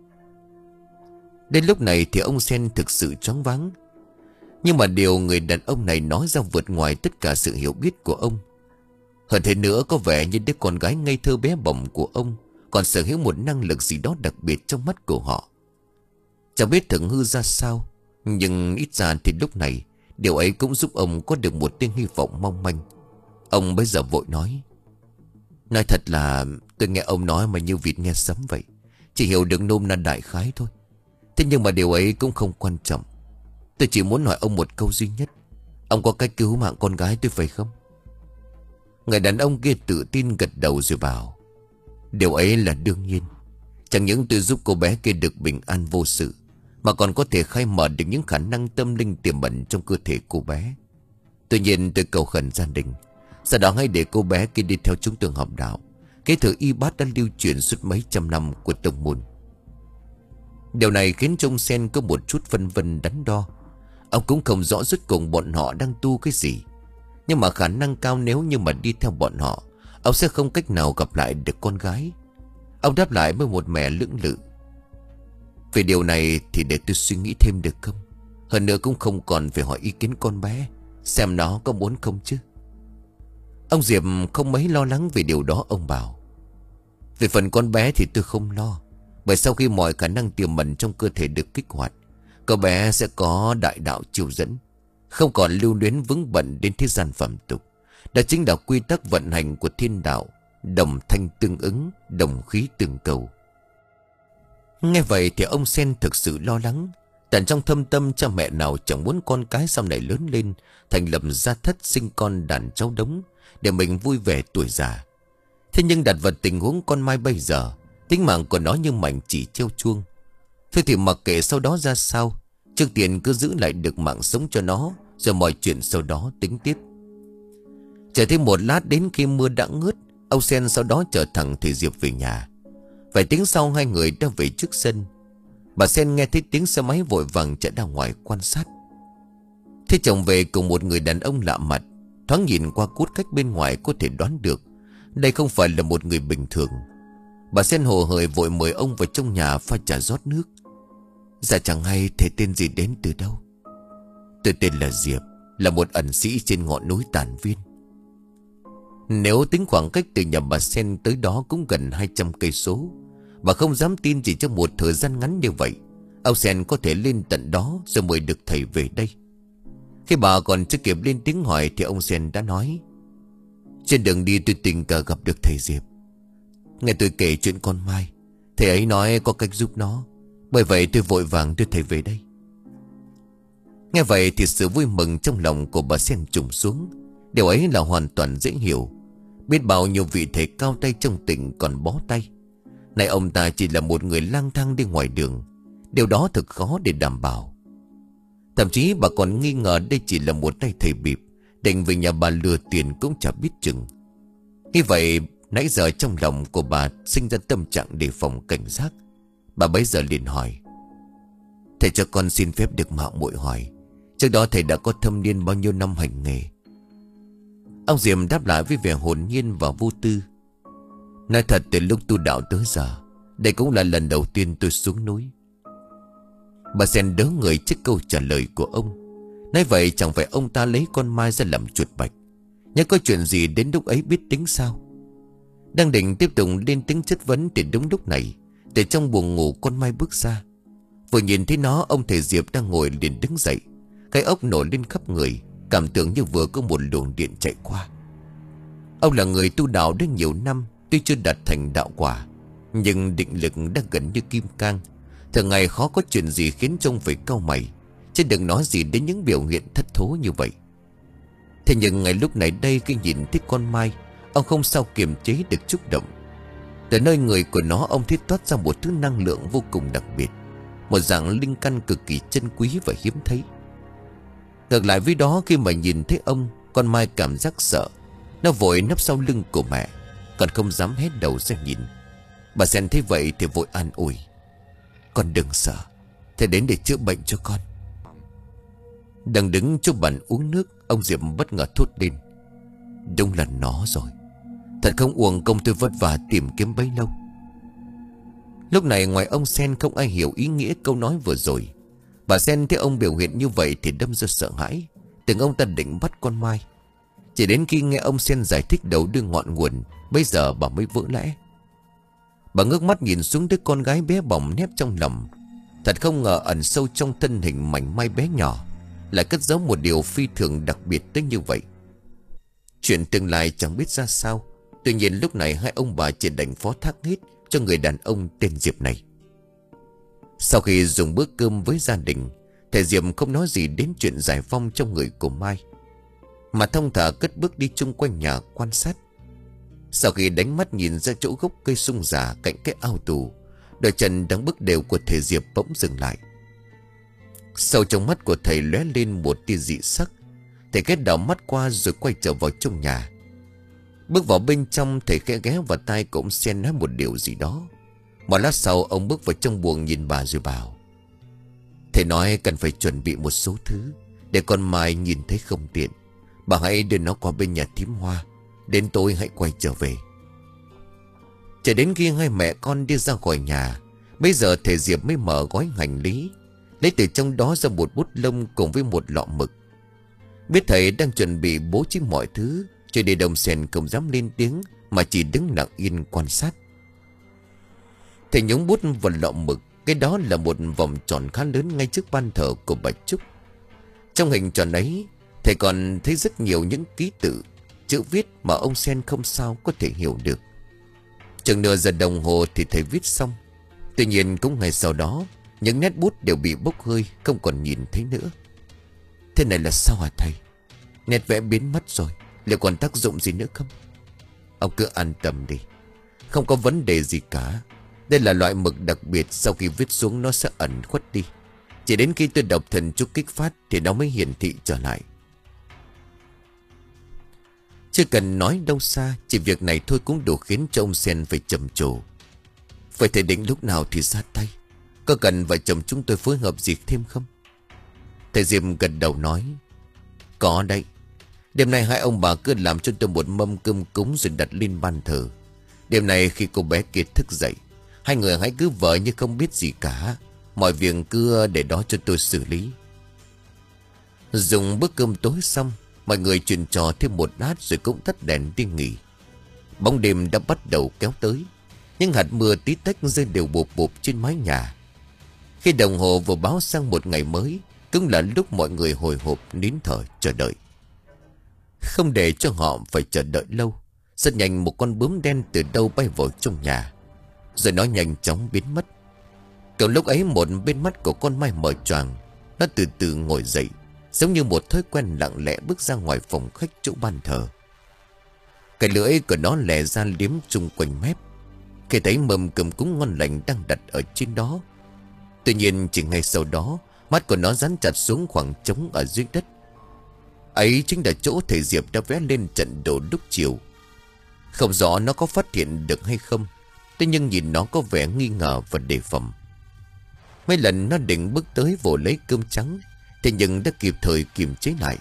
S1: Đến lúc này thì ông Sen thực sự choáng váng. Nhưng mà điều người đàn ông này nói ra vượt ngoài tất cả sự hiểu biết của ông. Hơn thế nữa, có vẻ như đứa con gái ngây thơ bé bỏng của ông còn sở hữu một năng lực gì đó đặc biệt trong mắt của họ. Chẳng biết thượng hư ra sao, nhưng ít ra thì lúc này điều ấy cũng giúp ông có được một tia hy vọng mong manh. Ông bây giờ vội nói: nói thật là tôi nghe ông nói mà như vịt nghe sấm vậy, chỉ hiểu được nôm na đại khái thôi. Thế nhưng mà điều ấy cũng không quan trọng. Tôi chỉ muốn hỏi ông một câu duy nhất: ông có cách cứu mạng con gái tôi phải không? Người đàn ông kia tự tin gật đầu rồi bảo: điều ấy là đương nhiên. Chẳng những tôi giúp cô bé kia được bình an vô sự, mà còn có thể khai mở được những khả năng tâm linh tiềm ẩn trong cơ thể cô bé. Tuy nhiên tôi cầu khẩn gia đình, sau đó hãy để cô bé kia đi theo chúng tôi học đạo. Kế thừa y bát đã lưu truyền suốt mấy trăm năm của tông môn. Điều này khiến cho ông Sen có một chút phân vân đắn đo. Ông cũng không rõ rốt cuộc bọn họ đang tu cái gì, nhưng mà khả năng cao nếu như mà đi theo bọn họ, ông sẽ không cách nào gặp lại được con gái. Ông đáp lại với một mẻ lưỡng lự: về điều này thì để tôi suy nghĩ thêm được không? Hơn nữa cũng không còn phải hỏi ý kiến con bé, xem nó có muốn không chứ. Ông Diệp không mấy lo lắng về điều đó. Ông bảo: về phần con bé thì tôi không lo, bởi sau khi mọi khả năng tiềm ẩn trong cơ thể được kích hoạt, cô bé sẽ có đại đạo chiều dẫn, không còn lưu luyến vướng bận đến thế gian phàm tục. Đó chính là quy tắc vận hành của thiên đạo: đồng thanh tương ứng, đồng khí tương cầu. Nghe vậy thì ông Sen thực sự lo lắng. Tại trong thâm tâm cha mẹ nào chẳng muốn con cái sau này lớn lên thành lập gia thất, sinh con đàn cháu đống để mình vui vẻ tuổi già. Thế nhưng đặt vào tình huống con Mai bây giờ, tính mạng của nó như mảnh chỉ treo chuông. Thôi thì mặc kệ sau đó ra sao, trước tiên cứ giữ lại được mạng sống cho nó, rồi mọi chuyện sau đó tính tiếp. Chờ thêm một lát, đến khi mưa đã ngớt, ông Sen sau đó chở thẳng Thầy Diệp về nhà. Vài tiếng sau, hai người đã về trước sân. Bà Sen nghe thấy tiếng xe máy vội vàng chạy ra ngoài quan sát. Thế chồng về cùng một người đàn ông lạ mặt, thoáng nhìn qua cốt cách bên ngoài có thể đoán được đây không phải là một người bình thường. Bà Sen hồ hởi vội mời ông vào trong nhà pha trà rót nước. Dạ chẳng hay thầy tên gì, đến từ đâu? Tôi tên là Diệp, là một ẩn sĩ trên ngọn núi Tản Viên. Nếu tính khoảng cách từ nhà bà Sen tới đó cũng gần hai trăm cây số, và không dám tin chỉ trong một thời gian ngắn như vậy ông Sen có thể lên tận đó rồi mới được thầy về đây. Khi bà còn chưa kịp lên tiếng hỏi thì ông Sen đã nói: trên đường đi tôi tình cờ gặp được thầy Diệp. Nghe tôi kể chuyện con Mai, thầy ấy nói có cách giúp nó, bởi vậy tôi vội vàng đưa thầy về đây. Nghe vậy thì sự vui mừng trong lòng của bà Sen trùng xuống. Điều ấy là hoàn toàn dễ hiểu. Biết bao nhiêu vị thầy cao tay trong tỉnh còn bó tay, nay ông ta chỉ là một người lang thang đi ngoài đường. Điều đó thật khó để đảm bảo. Thậm chí bà còn nghi ngờ đây chỉ là một tay thầy bịp định về nhà bà lừa tiền cũng chả biết chừng. Như vậy nãy giờ trong lòng của bà sinh ra tâm trạng đề phòng cảnh giác. Bà bấy giờ liền hỏi: Thầy cho con xin phép được mạo muội hỏi, trước đó thầy đã có thâm niên bao nhiêu năm hành nghề? Ông Diệm đáp lại với vẻ hồn nhiên và vô tư. Nói thật, từ lúc tu đạo tới giờ, đây cũng là lần đầu tiên tôi xuống núi. Bà Sen đớ người trước câu trả lời của ông. Nói vậy chẳng phải ông ta lấy con Mai ra làm chuột bạch, nhưng có chuyện gì đến lúc ấy biết tính sao? Đang định tiếp tục lên tiếng chất vấn thì đúng lúc này, từ trong buồng ngủ con Mai bước ra. Vừa nhìn thấy nó, ông thầy Diệp đang ngồi liền đứng dậy, cái ốc nổi lên khắp người, cảm tưởng như vừa có một luồng điện chạy qua. Ông là người tu đạo đã nhiều năm, tuy chưa đạt thành đạo quả, nhưng định lực đã gần như kim cang. Thường ngày khó có chuyện gì khiến trông phải cau mày, chứ đừng nói gì đến những biểu hiện thất thố như vậy. Thế nhưng ngày lúc này đây, khi nhìn thấy con Mai, ông không sao kiềm chế được xúc động. Từ nơi người của nó, ông thấy toát ra một thứ năng lượng vô cùng đặc biệt, một dạng linh căn cực kỳ chân quý và hiếm thấy. Ngược lại với đó, khi mà nhìn thấy ông, con Mai cảm giác sợ. Nó vội nấp sau lưng của mẹ, còn không dám hét đầu ra nhìn. Bà Sen thấy vậy thì vội an ủi. Con đừng sợ, thầy đến để chữa bệnh cho con. Đang đứng chỗ bàn uống nước, ông Diệp bất ngờ thốt lên. Đúng là nó rồi. Thật không uổng công tôi vất vả tìm kiếm bấy lâu. Lúc này ngoài ông Sen không ai hiểu ý nghĩa câu nói vừa rồi. Bà Sen thấy ông biểu hiện như vậy thì đâm ra sợ hãi, tưởng ông ta định bắt con Mai. Chỉ đến khi nghe ông Sen giải thích đầu đuôi ngọn nguồn, bây giờ bà mới vỡ lẽ. Bà ngước mắt nhìn xuống đứa con gái bé bỏng nép trong lòng. Thật không ngờ ẩn sâu trong thân hình mảnh mai bé nhỏ lại cất giấu một điều phi thường đặc biệt tới như vậy. Chuyện tương lai chẳng biết ra sao, tuy nhiên lúc này hai ông bà chỉ đành phó thác hết cho người đàn ông tên Diệp này. Sau khi dùng bữa cơm với gia đình, thầy Diệp không nói gì đến chuyện giải vong trong người của Mai, mà thong thả cất bước đi chung quanh nhà quan sát. Sau khi đánh mắt nhìn ra chỗ gốc cây sung già cạnh cái ao tù, đôi chân đang bước đều của thầy Diệp bỗng dừng lại. Sâu trong mắt của thầy lóe lên một tia dị sắc. Thầy ghé đảo mắt qua rồi quay trở vào trong nhà. Bước vào bên trong, thầy khẽ ghé vào tai của ông Sen nói một điều gì đó. Một lát sau, ông bước vào trong buồng nhìn bà rồi bảo. Thầy nói cần phải chuẩn bị một số thứ, để con Mai nhìn thấy không tiện. Bà hãy đưa nó qua bên nhà thím Hoa, đến tối hãy quay trở về. Cho đến khi hai mẹ con đi ra khỏi nhà, bây giờ thầy Diệp mới mở gói hành lý, lấy từ trong đó ra một bút lông cùng với một lọ mực. Biết thầy đang chuẩn bị bố trí mọi thứ, cho nên ông Sen không dám lên tiếng, mà chỉ đứng lặng yên quan sát. Thầy nhúng bút vào lọ mực. Cái đó là một vòng tròn khá lớn ngay trước ban thờ của bà Trúc. Trong hình tròn ấy, thầy còn thấy rất nhiều những ký tự, chữ viết mà ông Sen không sao có thể hiểu được. Chừng nửa giờ đồng hồ thì thầy viết xong. Tuy nhiên cũng ngay sau đó, những nét bút đều bị bốc hơi, không còn nhìn thấy nữa. Thế này là sao hả thầy? Nét vẽ biến mất rồi, liệu còn tác dụng gì nữa không? Ông cứ an tâm đi, không có vấn đề gì cả. Đây là loại mực đặc biệt, sau khi viết xuống nó sẽ ẩn khuất đi. Chỉ đến khi tôi đọc thần chú kích phát thì nó mới hiển thị trở lại. Chưa cần nói đâu xa, chỉ việc này thôi cũng đủ khiến cho ông Sen phải trầm trồ. Vậy thầy định lúc nào thì ra tay? Có cần vợ chồng chúng tôi phối hợp gì thêm không? Thầy Diệp gật đầu nói. Có đấy. Đêm nay hai ông bà cứ làm cho tôi một mâm cơm cúng rồi đặt lên bàn thờ. Đêm nay khi cô bé Kiệt thức dậy, hai người hãy cứ vợ như không biết gì cả. Mọi việc cứ để đó cho tôi xử lý. Dùng bữa cơm tối xong, mọi người chuyện trò thêm một lát rồi cũng tắt đèn đi nghỉ. Bóng đêm đã bắt đầu kéo tới. Những hạt mưa tí tách rơi đều bộp bộp trên mái nhà. Khi đồng hồ vừa báo sang một ngày mới, cũng là lúc mọi người hồi hộp nín thở chờ đợi. Không để cho họ phải chờ đợi lâu, rất nhanh một con bướm đen từ đâu bay vào trong nhà, rồi nó nhanh chóng biến mất. Cùng lúc ấy một bên mắt của con Mai mở choàng. Nó từ từ ngồi dậy, giống như một thói quen lặng lẽ bước ra ngoài phòng khách chỗ ban thờ. Cái lưỡi của nó lè ra liếm chung quanh mép khi thấy mâm cơm cúng ngon lành đang đặt ở trên đó. Tuy nhiên chỉ ngay sau đó, mắt của nó dán chặt xuống khoảng trống ở dưới đất. Ấy chính là chỗ thầy Diệp đã vẽ lên trận đồ lúc chiều. Không rõ nó có phát hiện được hay không, thế nhưng nhìn nó có vẻ nghi ngờ và đề phòng. Mấy lần nó định bước tới vồ lấy cơm trắng, thế nhưng đã kịp thời kiềm chế lại.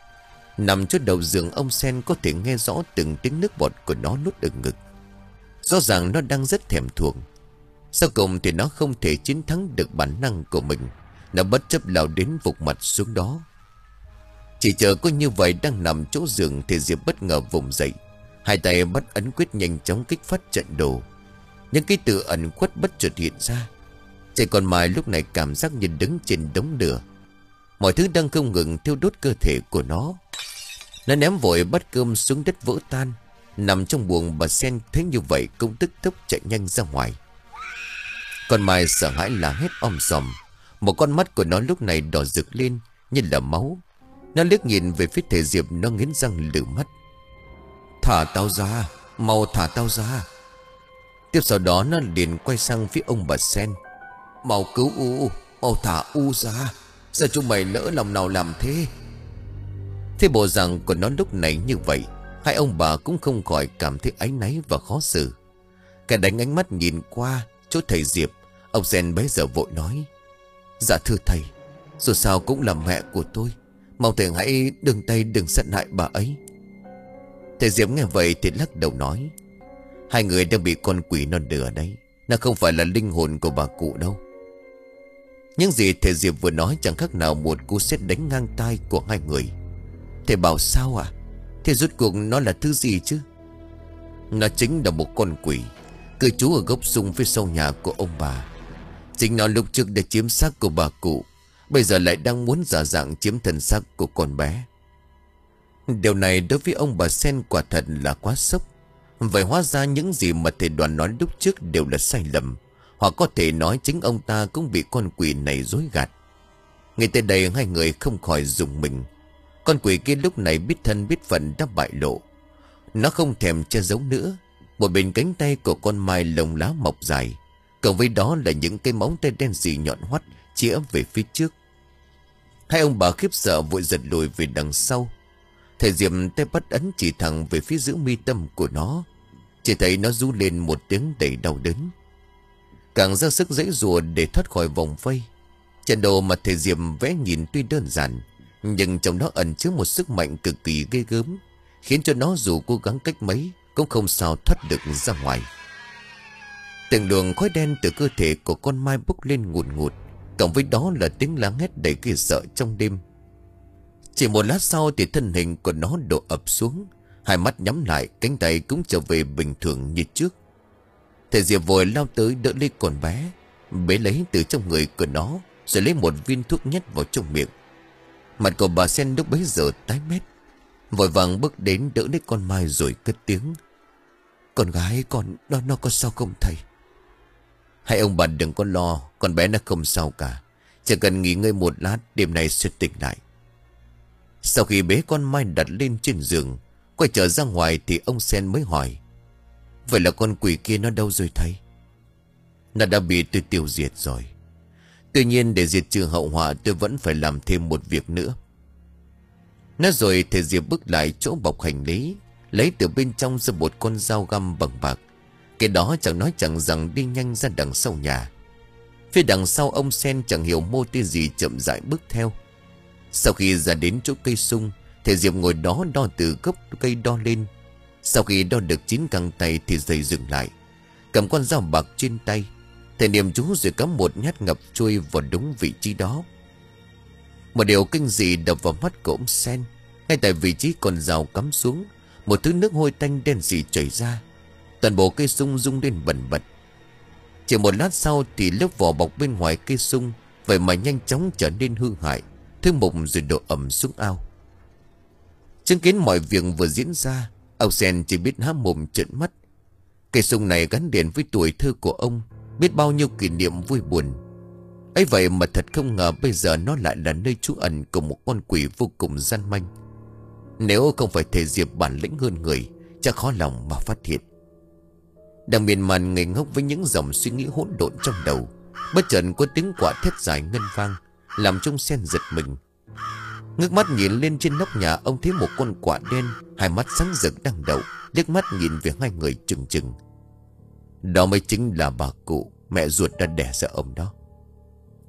S1: Nằm chỗ đầu giường, ông Sen có thể nghe rõ từng tiếng nước bọt của nó nuốt ở ngực. Rõ ràng nó đang rất thèm thuồng. Sau cùng thì nó không thể chiến thắng được bản năng của mình. Nó bất chấp lao đến vụt mặt xuống đó. Chỉ chờ có như vậy đang nằm chỗ giường thì Diệp bất ngờ vùng dậy. Hai tay bắt ấn quyết nhanh chóng kích phát trận đồ. Những cái tự ẩn khuất bất chợt hiện ra. Trẻ con Mai lúc này cảm giác như đứng trên đống lửa. Mọi thứ đang không ngừng thiêu đốt cơ thể của nó. Nó ném vội bát cơm xuống đất vỡ tan. Nằm trong buồng, bà Sen thấy như vậy cũng tức tốc chạy nhanh ra ngoài. Con Mai sợ hãi là hét om sòm. Một con mắt của nó lúc này đỏ rực lên như là máu. Nó liếc nhìn về phía thầy Diệp, nó nghiến răng lử mắt. Thả tao ra, mau thả tao ra. Tiếp sau đó nó liền quay sang phía ông bà Sen. Mau cứu U, mau thả U ra. Sao chúng mày lỡ lòng nào làm thế? Thế bộ dạng của nó lúc này như vậy, hai ông bà cũng không khỏi cảm thấy áy náy và khó xử. Cả đánh ánh mắt nhìn qua chỗ thầy Diệp. Ông Sen bấy giờ vội nói. Dạ thưa thầy, dù sao cũng là mẹ của tôi, mong thầy hãy đừng tay đừng giận hại bà ấy. Thầy Diệp nghe vậy thì lắc đầu nói. Hai người đang bị con quỷ nó lừa đấy. Nó không phải là linh hồn của bà cụ đâu. Những gì thầy Diệp vừa nói chẳng khác nào một cú sét đánh ngang tai của hai người. Thầy bảo sao à? Thế rốt cuộc nó là thứ gì chứ? Nó chính là một con quỷ, cư trú ở gốc sung phía sau nhà của ông bà. Chính nó lúc trước đã chiếm xác của bà cụ, bây giờ lại đang muốn giả dạng chiếm thân xác của con bé. Điều này đối với ông bà Sen quả thật là quá sốc. Vậy hóa ra những gì mà thầy Đoàn nói lúc trước đều là sai lầm. Hoặc có thể nói chính ông ta cũng bị con quỷ này dối gạt. Ngay tới đây hai người không khỏi rùng mình. Con quỷ kia lúc này biết thân biết phận đã bại lộ. Nó không thèm che giấu nữa. Một bên cánh tay của con Mai lông lá mọc dài, cộng với đó là những cái móng tay đen sì nhọn hoắt chĩa về phía trước. Hai ông bà khiếp sợ vội giật lùi về đằng sau. Thầy Diệp tay bắt ấn chỉ thẳng về phía giữa mi tâm của nó. Chỉ thấy nó rú lên một tiếng đầy đau đớn, càng ra sức giãy giụa để thoát khỏi vòng vây. Trận đồ mà thầy Diệp vẽ nhìn tuy đơn giản, nhưng trong đó ẩn chứa một sức mạnh cực kỳ ghê gớm, khiến cho nó dù cố gắng cách mấy cũng không sao thoát được ra ngoài. Từng luồng khói đen từ cơ thể của con Mai bốc lên ngùn ngụt, cộng với đó là tiếng la hét đầy ghê sợ trong đêm. Chỉ một lát sau thì thân hình của nó đổ ập xuống, hai mắt nhắm lại, cánh tay cũng trở về bình thường như trước. Thầy Diệp vội lao tới đỡ lấy con bé, bế lấy từ trong người của nó, rồi lấy một viên thuốc nhét vào trong miệng. Mặt của bà Sen lúc bấy giờ tái mét, vội vàng bước đến đỡ lấy con Mai rồi cất tiếng. Con gái con, nó, nó có sao không thầy? Hai ông bà đừng có lo, con bé nó không sao cả. Chỉ cần nghỉ ngơi một lát, đêm nay sẽ tỉnh lại. Sau khi bế con Mai đặt lên trên giường, quay trở ra ngoài thì ông Sen mới hỏi. Vậy là con quỷ kia nó đâu rồi thầy? Nó đã bị tôi tiêu diệt rồi. Tuy nhiên để diệt trừ hậu họa, tôi vẫn phải làm thêm một việc nữa. Nói rồi thầy Diệp bước lại chỗ bọc hành lý, lấy từ bên trong ra một con dao găm bằng bạc. Cái đó chẳng nói chẳng rằng đi nhanh ra đằng sau nhà. Phía đằng sau ông Sen chẳng hiểu mô tê gì chậm rãi bước theo. Sau khi ra đến chỗ cây sung, thầy Diệp ngồi đó đo từ gốc cây đo lên. Sau khi đo được chín găng tay thì dây dừng lại, cầm con dao bạc trên tay, thầy niệm chú rồi cắm một nhát ngập trôi vào đúng vị trí đó. Một điều kinh dị đập vào mắt của ông Sen. Ngay tại vị trí con dao cắm xuống, một thứ nước hôi tanh đen sì chảy ra. Toàn bộ cây sung rung lên bần bật. Chỉ một lát sau thì lớp vỏ bọc bên ngoài cây sung vậy mà nhanh chóng trở nên hư hại, thứ mục rồi đổ ẩm xuống ao. Chứng kiến mọi việc vừa diễn ra, ông Sen chỉ biết há mồm trợn mắt. Cây sung này gắn liền với tuổi thơ của ông, biết bao nhiêu kỷ niệm vui buồn. Ấy vậy mà thật không ngờ bây giờ nó lại là nơi trú ẩn của một con quỷ vô cùng gian manh. Nếu không phải thầy Diệp bản lĩnh hơn người, chắc khó lòng mà phát hiện. Đang miên man ngây ngốc với những dòng suy nghĩ hỗn độn trong đầu, bất chợt có tiếng quạ thét dài ngân vang, làm trong Sen giật mình. Ngước mắt nhìn lên trên nóc nhà, ông thấy một con quạ đen, hai mắt sáng rực đang đậu, liếc mắt nhìn về hai người chừng chừng. Đó mới chính là bà cụ, mẹ ruột đã đẻ ra ông đó.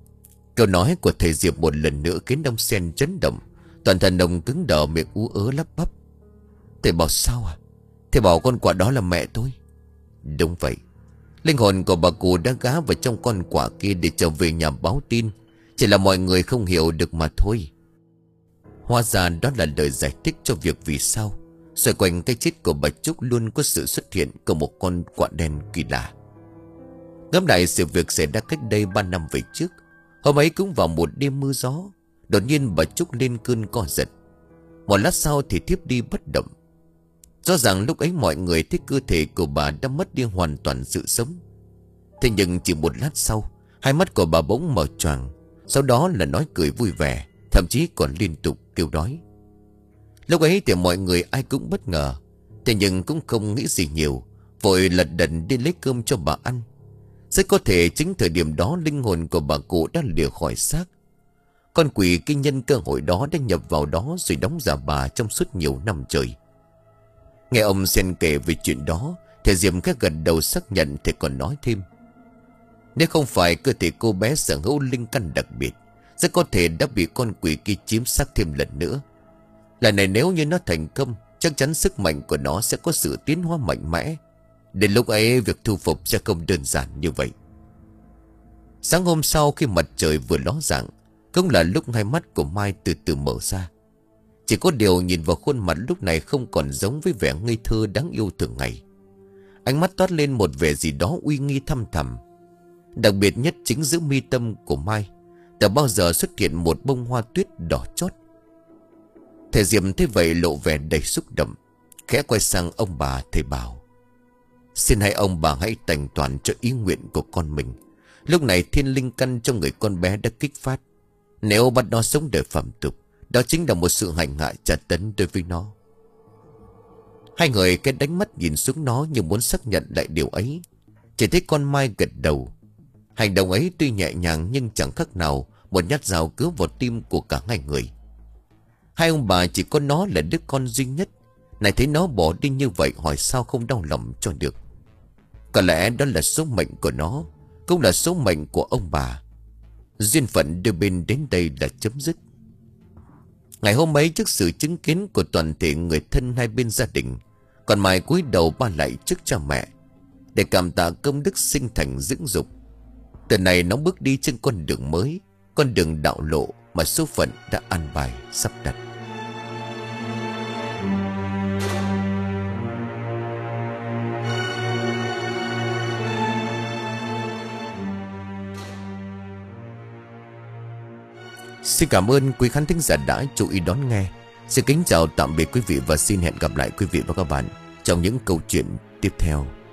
S1: Câu nói của thầy Diệp một lần nữa khiến ông Sen chấn động. Toàn thân ông cứng đờ, miệng ú ớ lắp bắp. Thầy bảo sao à? Thầy bảo con quạ đó là mẹ tôi. Đúng vậy. Linh hồn của bà cụ đã gá vào trong con quạ kia để trở về nhà báo tin. Chỉ là mọi người không hiểu được mà thôi. Hóa ra đó là lời giải thích cho việc vì sao xoay quanh cái chết của bà Trúc luôn có sự xuất hiện của một con quạ đen kỳ lạ. Ngẫm lại sự việc xảy ra cách đây ba năm về trước. Hôm ấy cũng vào một đêm mưa gió, đột nhiên bà Trúc lên cơn co giật. Một lát sau thì thiếp đi bất động. Rõ ràng lúc ấy mọi người thấy cơ thể của bà đã mất đi hoàn toàn sự sống. Thế nhưng chỉ một lát sau, hai mắt của bà bỗng mở choàng. Sau đó là nói cười vui vẻ, thậm chí còn liên tục kêu đói. Lúc ấy thì mọi người ai cũng bất ngờ. Thế nhưng cũng không nghĩ gì nhiều, vội lật đật đi lấy cơm cho bà ăn. Rất có thể chính thời điểm đó linh hồn của bà cụ đã lìa khỏi xác. Con quỷ kinh nhân cơ hội đó đã nhập vào đó rồi đóng giả bà trong suốt nhiều năm trời. Nghe ông Sen kể về chuyện đó, thầy Diệp các gật đầu xác nhận. Thầy còn nói thêm, nếu không phải cơ thể cô bé sở hữu linh căn đặc biệt, rất có thể đã bị con quỷ kia chiếm xác thêm lần nữa. Lần này nếu như nó thành công, chắc chắn sức mạnh của nó sẽ có sự tiến hóa mạnh mẽ. Đến lúc ấy việc thu phục sẽ không đơn giản như vậy. Sáng hôm sau khi mặt trời vừa ló dạng, cũng là lúc hai mắt của Mai từ từ mở ra. Chỉ có điều nhìn vào khuôn mặt lúc này không còn giống với vẻ ngây thơ đáng yêu thường ngày. Ánh mắt toát lên một vẻ gì đó uy nghi thăm thẳm. Đặc biệt nhất chính giữa mi tâm của Mai đã bao giờ xuất hiện một bông hoa tuyết đỏ chót. Thầy Diệp thấy vậy lộ vẻ đầy xúc động, khẽ quay sang ông bà thầy bảo, xin hai ông bà hãy thành toàn cho ý nguyện của con mình. Lúc này thiên linh căn trong người con bé đã kích phát. Nếu bắt nó sống đời phẩm tục, đó chính là một sự hành hạ tra tấn đối với nó. Hai người cái đánh mắt nhìn xuống nó như muốn xác nhận lại điều ấy. Chỉ thấy con Mai gật đầu. Hành động ấy tuy nhẹ nhàng nhưng chẳng khác nào một nhát dao cứa vào tim của cả hai người. Hai ông bà chỉ có nó là đứa con duy nhất. Này thấy nó bỏ đi như vậy, hỏi sao không đau lòng cho được. Có lẽ đó là số mệnh của nó, cũng là số mệnh của ông bà. Duyên phận đưa bên đến đây là chấm dứt. Ngày hôm ấy, trước sự chứng kiến của toàn thể người thân hai bên gia đình, còn Mai cúi đầu ba lạy trước cha mẹ để cảm tạ công đức sinh thành dưỡng dục. Từ này nó bước đi trên con đường mới, con đường đạo lộ mà số phận đã an bài sắp đặt. Xin cảm ơn quý khán thính giả đã chú ý đón nghe. Xin kính chào tạm biệt quý vị và xin hẹn gặp lại quý vị và các bạn trong những câu chuyện tiếp theo.